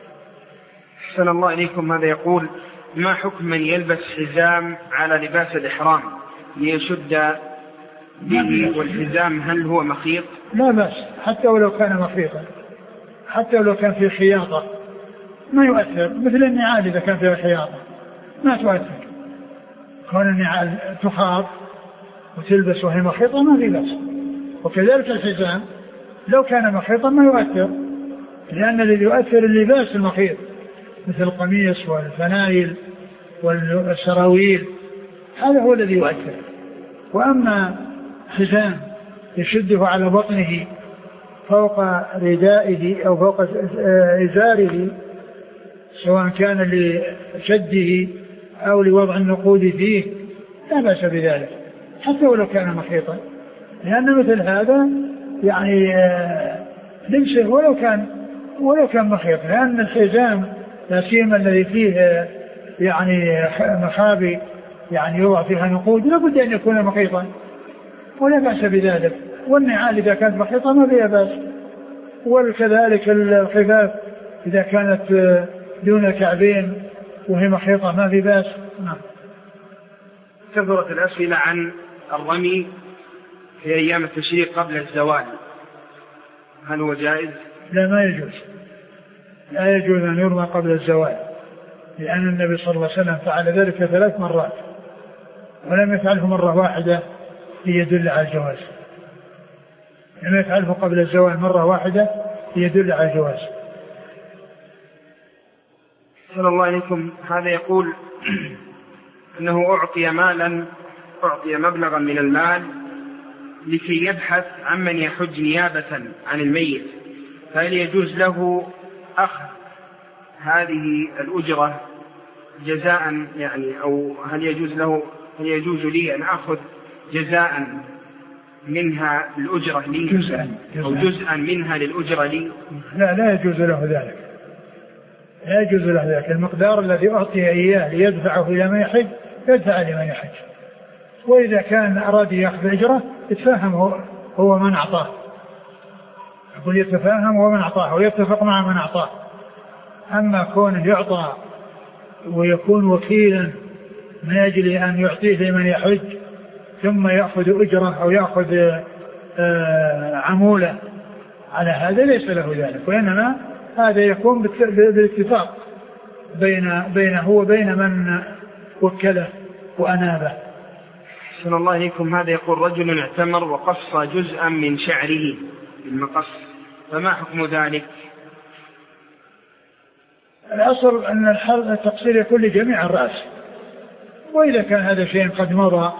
أحسن الله إليكم. هذا يقول: ما حكم من يلبس حزام على لباس الإحرام ليشد به، والحزام هل هو مخيط؟ لا بأس حتى ولو كان مخيطا، حتى ولو كان في خياطة ما يؤثر، مثل النعال إذا كان فيها خياطة ما تؤثر، كون النعال تخاط وتلبس وهي مخيطة ما في بأس. وكذلك الحزام لو كان مخيطا ما يؤثر، لأن الذي يؤثر اللباس المخيط مثل القميص والفنايل والسراويل، هذا هو الذي يؤثر. وأما حزام يشده على بطنه فوق ردائه أو فوق إزاره سواء كان لشده أو لوضع النقود فيه لا بأس بذلك حتى ولو كان مخيطا، لأن مثل هذا يعني لبسه ولو كان ولو كان مخيط، لأن الحزام لا سيما الذي فيه يعني مخابي يعني يوضع فيها نقود لابد أن يكون مخيطا ولا بأس بذلك. والنعال إذا كانت مخيطة ما فيها بأس، وكذلك الخفاف إذا كانت دون كعبين وهي مخيطة ما في بأس. نعم. كثرت الأسئلة عن الرمي في أيام التشريق قبل الزوال، هل هو جائز؟ لا ما يجوز، لا يجوز أن يرمى قبل الزوال، لأن النبي صلى الله عليه وسلم فعل ذلك ثلاث مرات ولم يفعله مرة واحدة ليدل على الجواز، لم يفعله قبل الزوال مرة واحدة ليدل على الجواز. صلى الله عليكم. هذا يقول أنه أعطي مالا أعطي مبلغا من المال لكي يبحث عن من يحج نيابة عن الميت، فهل يجوز له أخذ هذه الأجرة جزاء يعني، أو هل يجوز له هل يجوز لي أن أخذ جزاء منها الأجرة لي جزءا أو جزءا منها للأجرة لي؟ لا لا يجوز له ذلك، لا يجوز له ذلك. المقدار الذي أعطي إياه ليدفعه إلى من يحج يدفع لمن يحج، وإذا كان أراد يأخذ أجرة يتفاهم هو, هو من أعطاه، يقول يتفاهم هو من أعطاه ويتفق مع من أعطاه. أما كونه يعطى ويكون وكيلا من أجل أن يعطيه لمن يحج ثم يأخذ أجرة أو يأخذ عمولة على هذا ليس له ذلك، وإنما هذا يكون بالاتفاق بين بينه وبين من وكله وأنابه. أحسن الله إليكم. هذا يقول رجل اعتمر وقص جزءا من شعره بالمقص، فما حكم ذلك؟ الأصل أن التقصير يكون لجميع الرأس، وإذا كان هذا شيء قد مضى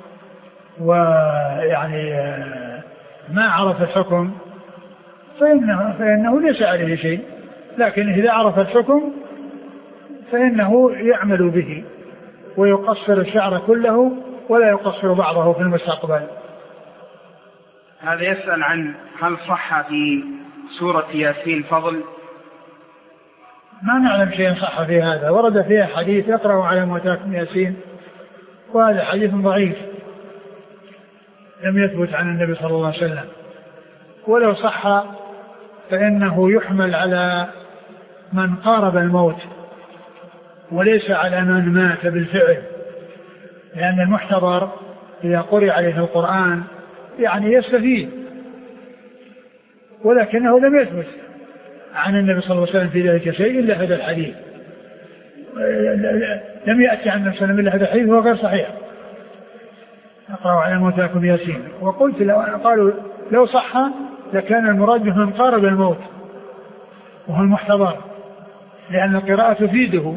ويعني ما عرف الحكم فإنه, فإنه ليس عليه شيء، لكن إذا عرف الحكم فإنه يعمل به ويقصر الشعر كله ولا يقصر بعضه في المستقبل. هذا يسأل عن هل صح في سورة ياسين فضل؟ ما نعلم شيء صح في هذا، ورد فيها حديث يقرأ على موتاكم ياسين، وهذا حديث ضعيف لم يثبت عن النبي صلى الله عليه وسلم، ولو صح فإنه يحمل على من قارب الموت وليس على من مات بالفعل، لأن المحتضر إذا قرئ عليه القرآن يعني يستفيد، ولكنه لم يثبت عن النبي صلى الله عليه وسلم في ذلك شيء إلا هذا الحديث، لم يأتي عن النبي صلى الله عليه وسلم إلا هذا الحديث وهو غير صحيح. اقرأوا على موتاكم ياسين. وقلت لو قالوا لو صح لكان المراد به من قارب الموت وهو المحتضر، لأن القراءة تفيده،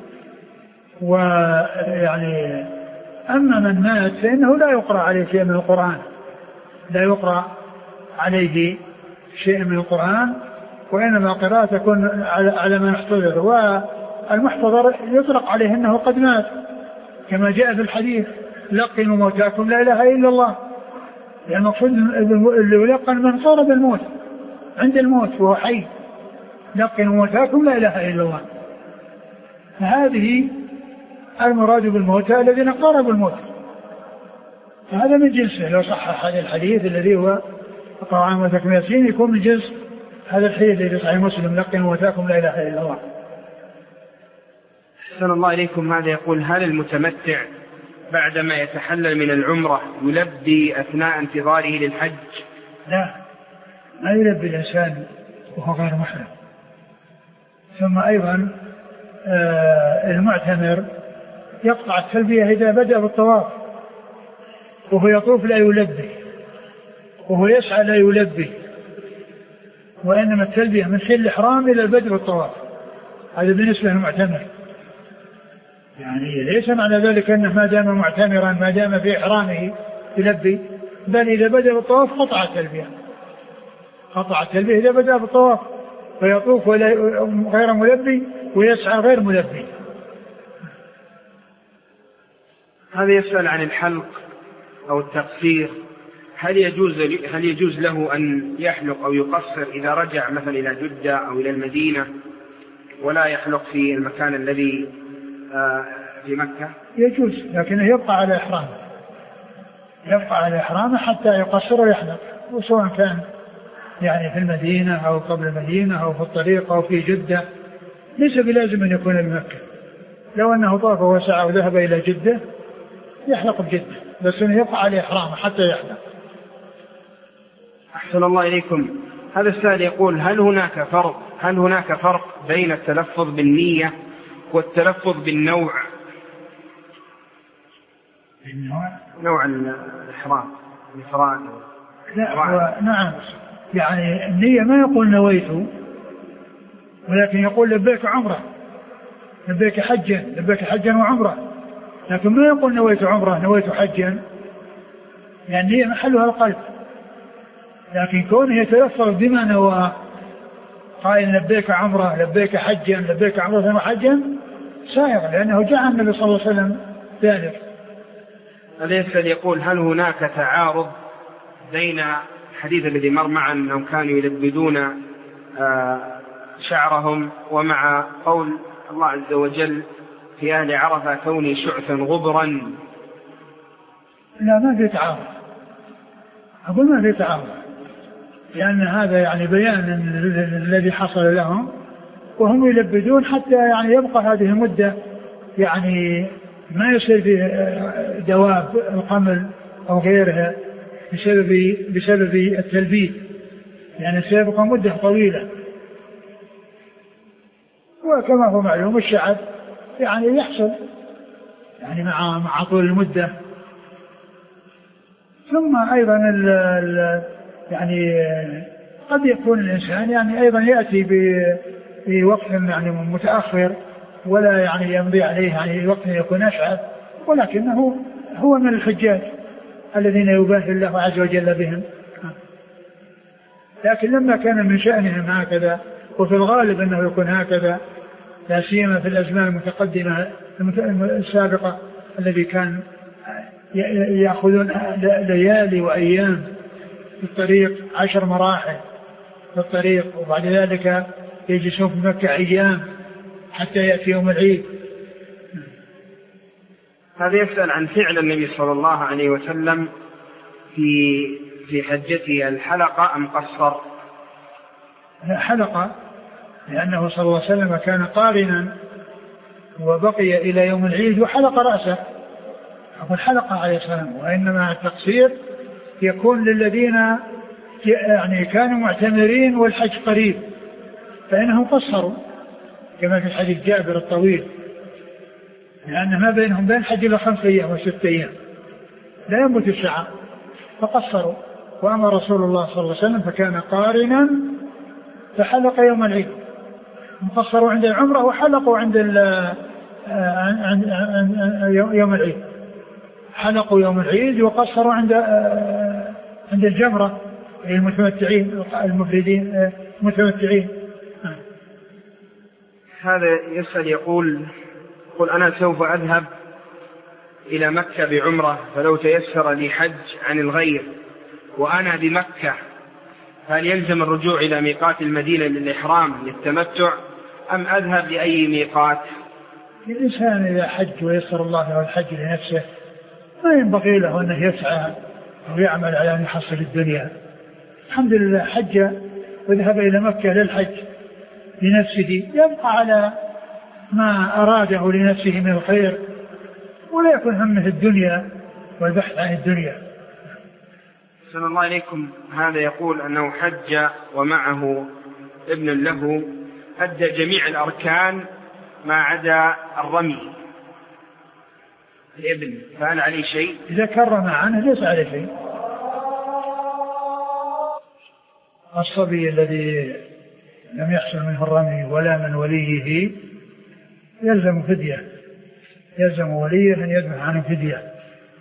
ويعني أما من مات فإنه لا يقرأ عليه شيء من القرآن، لا يقرأ عليه شيء من القرآن، وإنما قراءة تكون على من احتضر، والمحتضر يطلق عليه أنه قد مات كما جاء في الحديث لقنوا موتاكم لا إله إلا الله، يعني المقصود اللي يلقن من قارب الموت عند الموت وهو حي، لقنوا موتاكم لا إله إلا الله. فهذه المراد بالموتى الذين قاربوا الموت، فهذا من جنسه. لو صح هذا الحديث الذي هو اقرأوا على موتاكم ياسين يكون من جنس هذا الحديث الذي صحيح مسلم لقنوا موتاكم لا إله إلا الله. أحسن الله إليكم. هذا يقول هل المتمتع بعدما يتحلل من العمرة يلبي أثناء انتظاره للحج؟ لا، ما يلبي الإنسان وهو غير محرم. ثم أيضا آه المعتمر يقطع التلبية إذا بدأ بالطواف، وهو يطوف لا يلبي، وهو يسعى لا يلبي، وإنما التلبية من حين الإحرام إلى البدء بالطواف. هذا بالنسبة للمعتمر، يعني ليس معنى ذلك أنه ما دام معتمرا ما دام في إحرامه يلبي، بل إذا بدأ بالطواف قطع التلبية، قطع التلبية إذا بدأ بالطواف، فيطوف غير ملبي ويسعى غير ملبي. هذا يسأل عن الحلق أو التقصير، هل يجوز هل يجوز له أن يحلق أو يقصر إذا رجع مثلا إلى جدة أو إلى المدينة ولا يحلق في المكان الذي في مكة؟ يجوز، لكنه يبقى على إحرامه، يبقى على إحرامه حتى يقصر ويحلق، وسواء كان يعني في المدينة أو قبل المدينة أو في الطريق أو في جدة، ليس بلازم أن يكون بمكة. لو أنه طاف وسعى وذهب إلى جدة يحلق بجدة، بس أنه يبقى على إحرامه حتى يحلق. أحسن الله إليكم. هذا السائل يقول هل هناك فرق هل هناك فرق بين التلفظ بالنية والتلفظ بالنوع؟ بالنوع؟ نوع الإحرام الإفراد. لا هو نعم، يعني النية ما يقول نويت، ولكن يقول لبيك عمرة، لبيك حجا، لبيك حجا وعمرة، لكن ما يقول نويت عمرة نويت حجا، يعني هي محلها القلب. لكن كونه يتلفظ بما نوى، قائل لبيك عمرة لبيك حجا لبيك عمرة وحجا، سائغ، لأنه جاء النبي صلى الله عليه وسلم ذلك. أليس يقول هل هناك تعارض بين الحديث الذي مر معنا أنهم كانوا يلبدون شعرهم ومع قول الله عز وجل في أهل عرفة كوني شعثا غبرا؟ لا، ما في تعارض، أقول ما في تعارض، لأن هذا يعني بيان الذي حصل لهم، وهم يلبدون حتى يعني يبقى هذه المدة، يعني ما يصير في دواب القمل أو غيرها بسبب بسبب التلبيد، يعني سيبقى مدة طويلة. وكما هو معلوم الشعب يعني يحصل يعني مع مع طول المدة. ثم أيضا ال ال يعني قد يكون الإنسان يعني أيضا يأتي في وقت يعني متأخر ولا يعني يمضي عليه يعني وقت يكون أشعث، ولكنه هو من الحجاج الذين يباهي الله عز وجل بهم. لكن لما كان من شأنهم هكذا، وفي الغالب أنه يكون هكذا لا سيما في الأزمان المتقدمة السابقة الذي كان يأخذون ليالي وأيام في الطريق، عشر مراحل في الطريق، وبعد ذلك يجلسون في مكة أيام حتى يأتي يوم العيد. هذا يسأل عن فعل النبي صلى الله عليه وسلم في في حجته الحلقة أم قصر؟ حلقة، لأنه صلى الله عليه وسلم كان قارنا وبقي إلى يوم العيد وحلق رأسه، أقول حلقة عليه السلام. وإنما التقصير يكون للذين يعني كانوا معتمرين والحج قريب، فإنهم قصروا كما في حديث جابر الطويل، لأن ما بينهم بين حج إلى خمس أيام وست أيام لا ينبت الشعر، فقصروا. وأما رسول الله صلى الله عليه وسلم فكان قارنا فحلق يوم العيد، قصروا عند العمرة وحلقوا عند يوم العيد، حلقوا يوم العيد وقصروا عند عند الجمرة المتمتعين المفردين المتمتعين. هذا يسأل يقول يقول أنا سوف أذهب إلى مكة بعمرة، فلو تيسر لي حج عن الغير وأنا بمكة، هل يلزم الرجوع إلى ميقات المدينة للإحرام للتمتع أم أذهب لأي ميقات؟ الإنسان إذا حج ويسر الله له الحج لنفسه ما ينبغي له أنه يسعى ويعمل على أن يحصل الدنيا. الحمد لله حج وذهب إلى مكة للحج لنفسه، يبقى على ما أراده لنفسه من الخير ولا يكون همه الدنيا والبحث عن الدنيا. صلى الله عليكم. هذا يقول أنه حج ومعه ابن له أدى جميع الأركان ما عدا الرمي الابن، فهل عليه شيء؟ إذا كرم عنه ليس عليه شيء. الصبي الذي لم يحصل منه الرمي ولا من وليه يلزم فدية، يلزم وليه أن يدفع عنه فدية.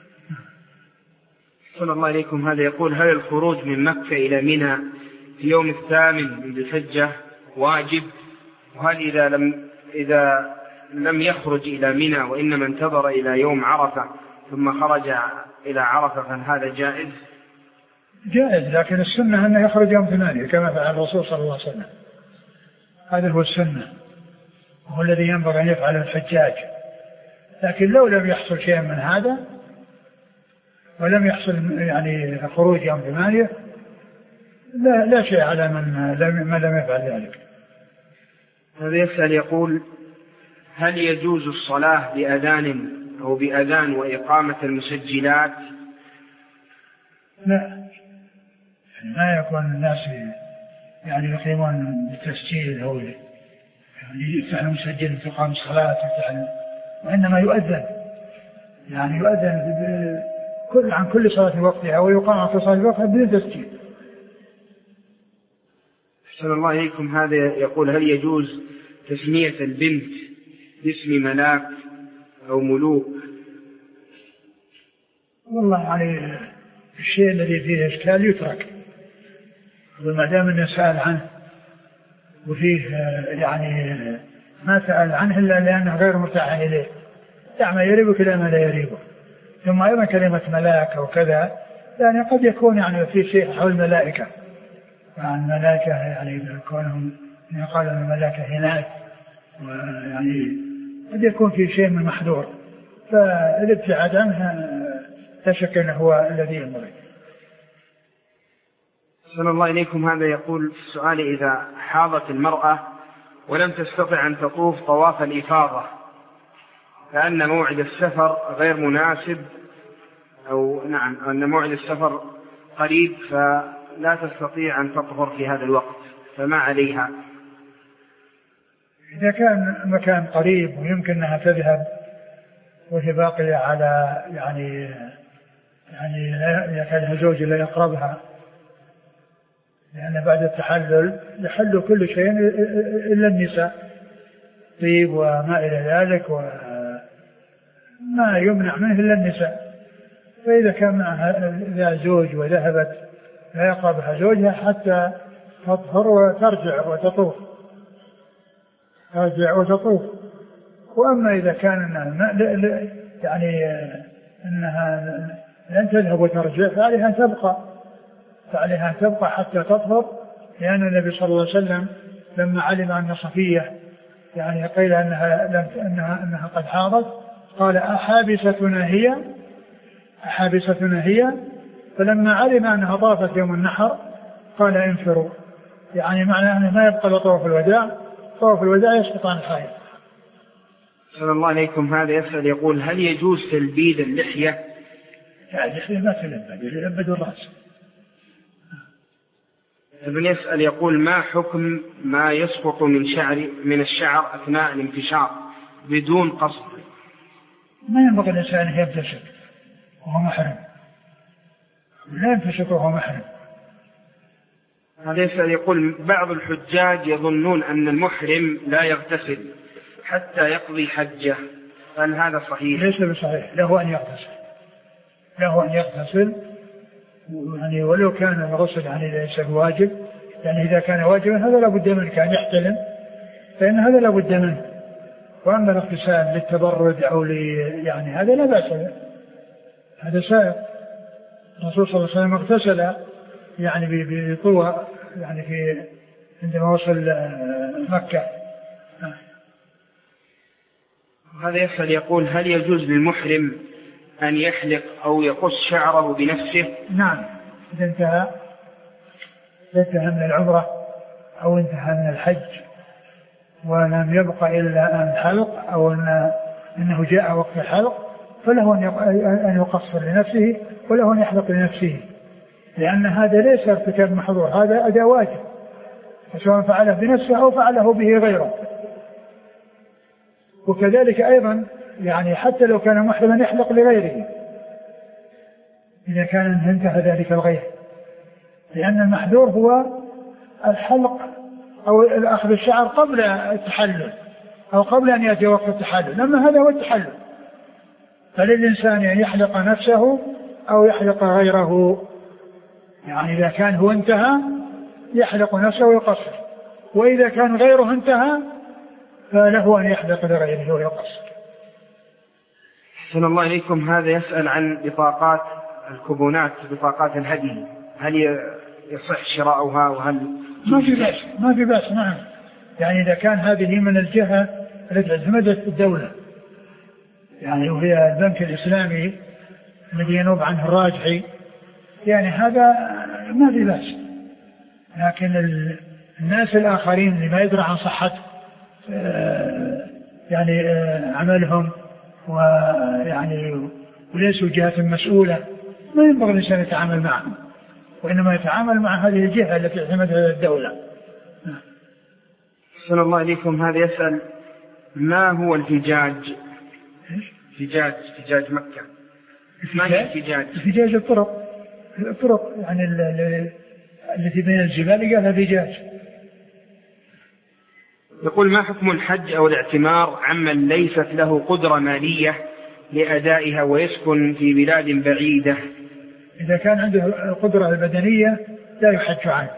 صلى الله عليكم. هذا يقول هل الخروج من مكة إلى منى في يوم الثامن من ذي الحجة واجب؟ وهل إذا لم إذا لم يخرج إلى منى وإنما انتظر إلى يوم عرفة ثم خرج إلى عرفة فهل هذا جائز؟ جائز، لكن السنة أنه يخرج يوم ثمانية كما فعل الرسول صلى الله عليه وسلم. هذا هو السنة وهو الذي ينبغي أن يفعل الحجاج. لكن لو لم يحصل شيء من هذا ولم يحصل يعني خروج يوم ثمانية لا, لا شيء على من لم, ما لم يفعل ذلك. هذا يسأل يقول هل يجوز الصلاة بأذان أو بأذان وإقامة المسجلات؟ لا، ما يكون الناس يعني يقيمون بالتسجيل أو يعني يفتح مسجل تقام الصلاة، وإنما يؤذن يعني يؤذن كل عن كل صلاة وقتها ويقام في صلاة وقتها بدون تسجيل. صلى الله عليكم. هذا يقول هل يجوز تسمية البنت باسم ملاك أو ملوك؟ والله يعني الشيء الذي فيه إشكال يترك، وما دام أنه سأل عنه وفيه يعني ما سأل عنه إلا لأنه غير مرتاح إليه، دع ما يريبك إلى ما لا يريبك. ثم أيضا كلمة ملاك أو كذا يعني قد يكون يعني في شيء حول الملائكة، عن ملائكة يعني كونهم يقال أن الملائكة هناك، ويعني قد يكون في شيء من محذور، فالابتعاد عنها لا شك أنه هو الذي ينبغي. صلى الله عليكم. هذا يقول في السؤال إذا حاضت المرأة ولم تستطع أن تطوف طواف الإفاضة لأن موعد السفر غير مناسب، أو نعم أن موعد السفر قريب فلا تستطيع أن تطهر في هذا الوقت، فما عليها؟ إذا كان مكان قريب ويمكن أنها تذهب وهي باقية على يعني يعني لا يكادها زوج لا يقربها، لأن بعد التحلل يحل كل شيء إلا النساء، طيب وما إلى ذلك وما يمنع منه إلا النساء. فإذا كان معها ذا زوج وذهبت لا يقربها زوجها حتى تطهر وترجع وتطوف ترجع وتطوف. وأما إذا كان إنها يعني أنها لن تذهب وترجع فعليها أن تبقى فعليها أن تبقى حتى تطهر، لأن النبي صلى الله عليه وسلم لما علم أن صفية يعني قيل أنها, أنها, أنها قد حاضت قال أحابستنا هي أحابستنا هي فلما علم أنها طافت يوم النحر قال انفروا، يعني معنى أنه ما يبقى لطواف الوداع، طواف الوداع يسقط عن الحائض. صلى الله عليكم. هذا يسأل يقول هل يجوز تلبيد اللحية؟ لا اللحية ما تلبد، يلبد الرأس. ابن يسأل يقول ما حكم ما يسقط من شعر من الشعر أثناء الانتشار بدون قصد؟ ما ينبغي الإنسان أن يبتشر وهو محرم، لا يبتشر وهو محرم. هذا يسأل يقول بعض الحجاج يظنون أن المحرم لا يغتسل حتى يقضي حجه، هل هذا صحيح؟ ليس بصحيح، له أن يغتسل له أن يغتسل يعني ولو كان الغسل يعني ليس واجب، يعني إذا كان واجبا هذا لابد منه كان يحتلم فإن هذا لابد منه. وأما الاغتسال للتبرد أو لي يعني هذا لا بأس به، هذا سائر. الرسول صلى الله عليه وسلم اغتسل يعني بطوى يعني في عندما وصل مكة. هذا يسأل يقول هل يجوز للمحرم أن يحلق أو يقص شعره بنفسه؟ نعم، إذا انتهى انتهى من العمرة أو انتهى من الحج ولم يبقى إلا أن حلق أو أن أنه جاء وقت الحلق فله أن يقصر لنفسه وله أن يحلق لنفسه، لأن هذا ليس ارتكاب محظور، هذا أداء واجب، سواء فعله بنفسه أو فعله به غيره. وكذلك أيضا يعني حتى لو كان محرما يحلق لغيره إذا كان انتهى ذلك الغير، لأن المحذور هو الحلق أو أخذ الشعر قبل التحلل أو قبل أن يأتي وقت التحلل، لما هذا هو التحلل. فللإنسان أن يحلق نفسه أو يحلق غيره، يعني إذا كان هو انتهى يحلق نفسه ويقصر، وإذا كان غيره انتهى فله أن يحلق لغيره ويقصر. أحسن الله إليكم. هذا يسأل عن بطاقات الكوبونات بطاقات الهدي، هل يصح شراؤها وهل ما في بأس؟ ما في بأس نعم، يعني إذا كان هذه من الجهة التي اعتمدت الدولة يعني وهي البنك الإسلامي الذي ينوب عنه الراجحي، يعني هذا ما في بأس. لكن الناس الآخرين اللي ما يدرى عن صحة يعني عملهم ويعني وليسوا جهة مسؤولة ما ينبغي الإنسان يتعامل معهم، وإنما يتعامل مع هذه الجهة التي اعتمدها الدولة. أحسن الله إليكم. هذا يسأل ما هو الفجاج؟ فجاج فجاج مكة. ما هي الفجاج؟ الفجاج الطرق الطرق يعني التي بين الجبال قالها فجاج. يقول ما حكم الحج أو الاعتمار عمن ليست له قدرة مالية لأدائها ويسكن في بلاد بعيدة؟ إذا كان عنده القدرة البدنية لا يحج عنه،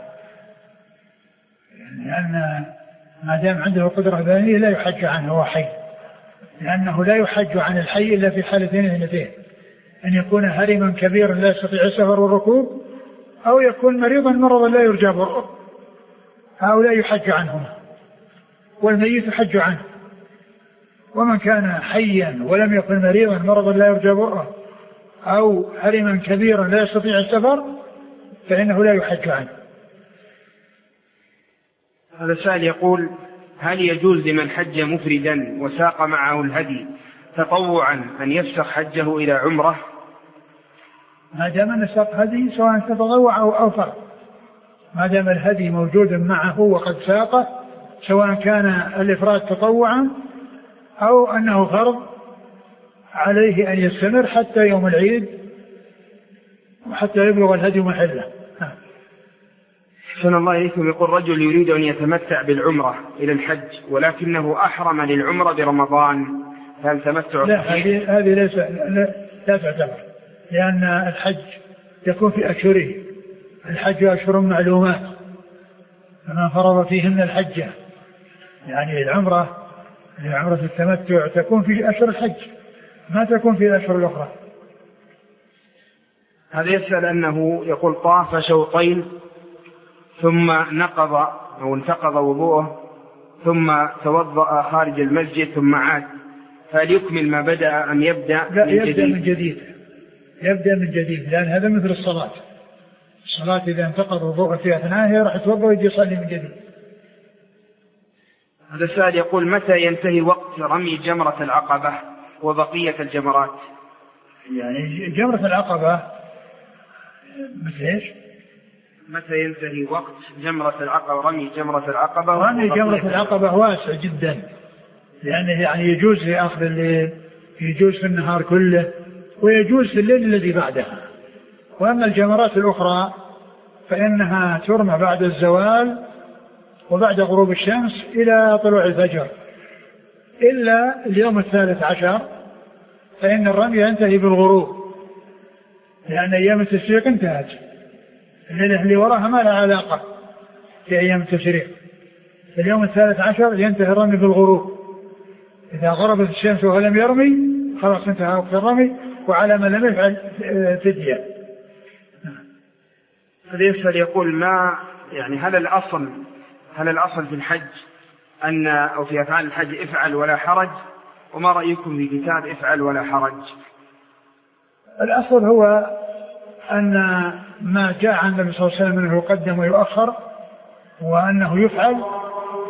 لأن ما دام عنده القدرة البدنية لا يحج عنه هو حي، لأنه لا يحج عن الحي إلا في حالتين اثنتين: أن يكون هرما كبيرا لا يستطيع السفر والركوب، أو يكون مريضا مرضا لا يرجى برؤه، هؤلاء يحج عنهم والميت يحج عنه. ومن كان حيا ولم يكن مريضا مرضا لا يرجى برؤه أو هرما كبيرا لا يستطيع السفر فإنه لا يحج عنه. هذا سائل يقول هل يجوز لمن حج مفردا وساق معه الهدي تطوعا أن يفسخ حجه إلى عمره؟ ما دام أن ساق هدي سواء تطوع أو أوفر، ما دام الهدي موجود معه وقد ساقه، سواء كان الإفراد تطوعا أو أنه فرض عليه أن يستمر حتى يوم العيد وحتى يبلغ الهدي محله. أحسن الله إليكم. يقول رجل يريد أن يتمتع بالعمرة إلى الحج ولكنه أحرم للعمرة برمضان، هل تمتع؟ لا، هذه هذه ليس لا, لا تعتبر، لأن الحج يكون في أشهره، الحج أشهر معلومات فمن فرض فيهن الحجة، يعني العمرة عمرة التمتع تكون في أشهر الحج ما تكون في الأشهر الأخرى. هذا يسأل أنه يقول طاف شوطين ثم نقض أو انتقض وضوءه ثم توضأ خارج المسجد ثم عاد، فهل يكمل ما بدأ أم يبدأ لا، من يبدأ جديد؟ من جديد يبدأ من جديد لأن هذا مثل الصلاة. الصلاة إذا انتقض وضوء في أثناءها راح يتوضأ ويجي يصلي من جديد. هذا السائل يقول متى ينتهي وقت رمي جمرة العقبة وبقية الجمرات؟ يعني جمرة العقبة مثل ايش؟ متى ينتهي وقت جمرة العقبة رمي جمرة العقبة؟ رمي جمرة العقبة واسع جدا، لأنه يعني يجوز في آخر الليل، يجوز في النهار كله، ويجوز في الليل الذي بعدها. وأما الجمرات الأخرى فإنها ترمى بعد الزوال وبعد غروب الشمس إلى طلوع الفجر، إلا اليوم الثالث عشر فإن الرمي ينتهي بالغروب، لأن أيام التشريق انتهت، الليلة اللي وراها ما لها علاقة في أيام التشريق. اليوم الثالث عشر ينتهي الرمي بالغروب، إذا غربت الشمس وهو لم يرمي خلاص انتهى وقت الرمي، وعلى من لم يفعل فدية. هذا يسأل يقول ما يعني هل الأصل هل الأصل في الحج أن أو في أفعال الحج افعل ولا حرج، وما رأيكم في كتاب افعل ولا حرج؟ الأصل هو أن ما جاء عن النبي صلى الله عليه وسلم أنه يقدم ويؤخر وأنه يفعل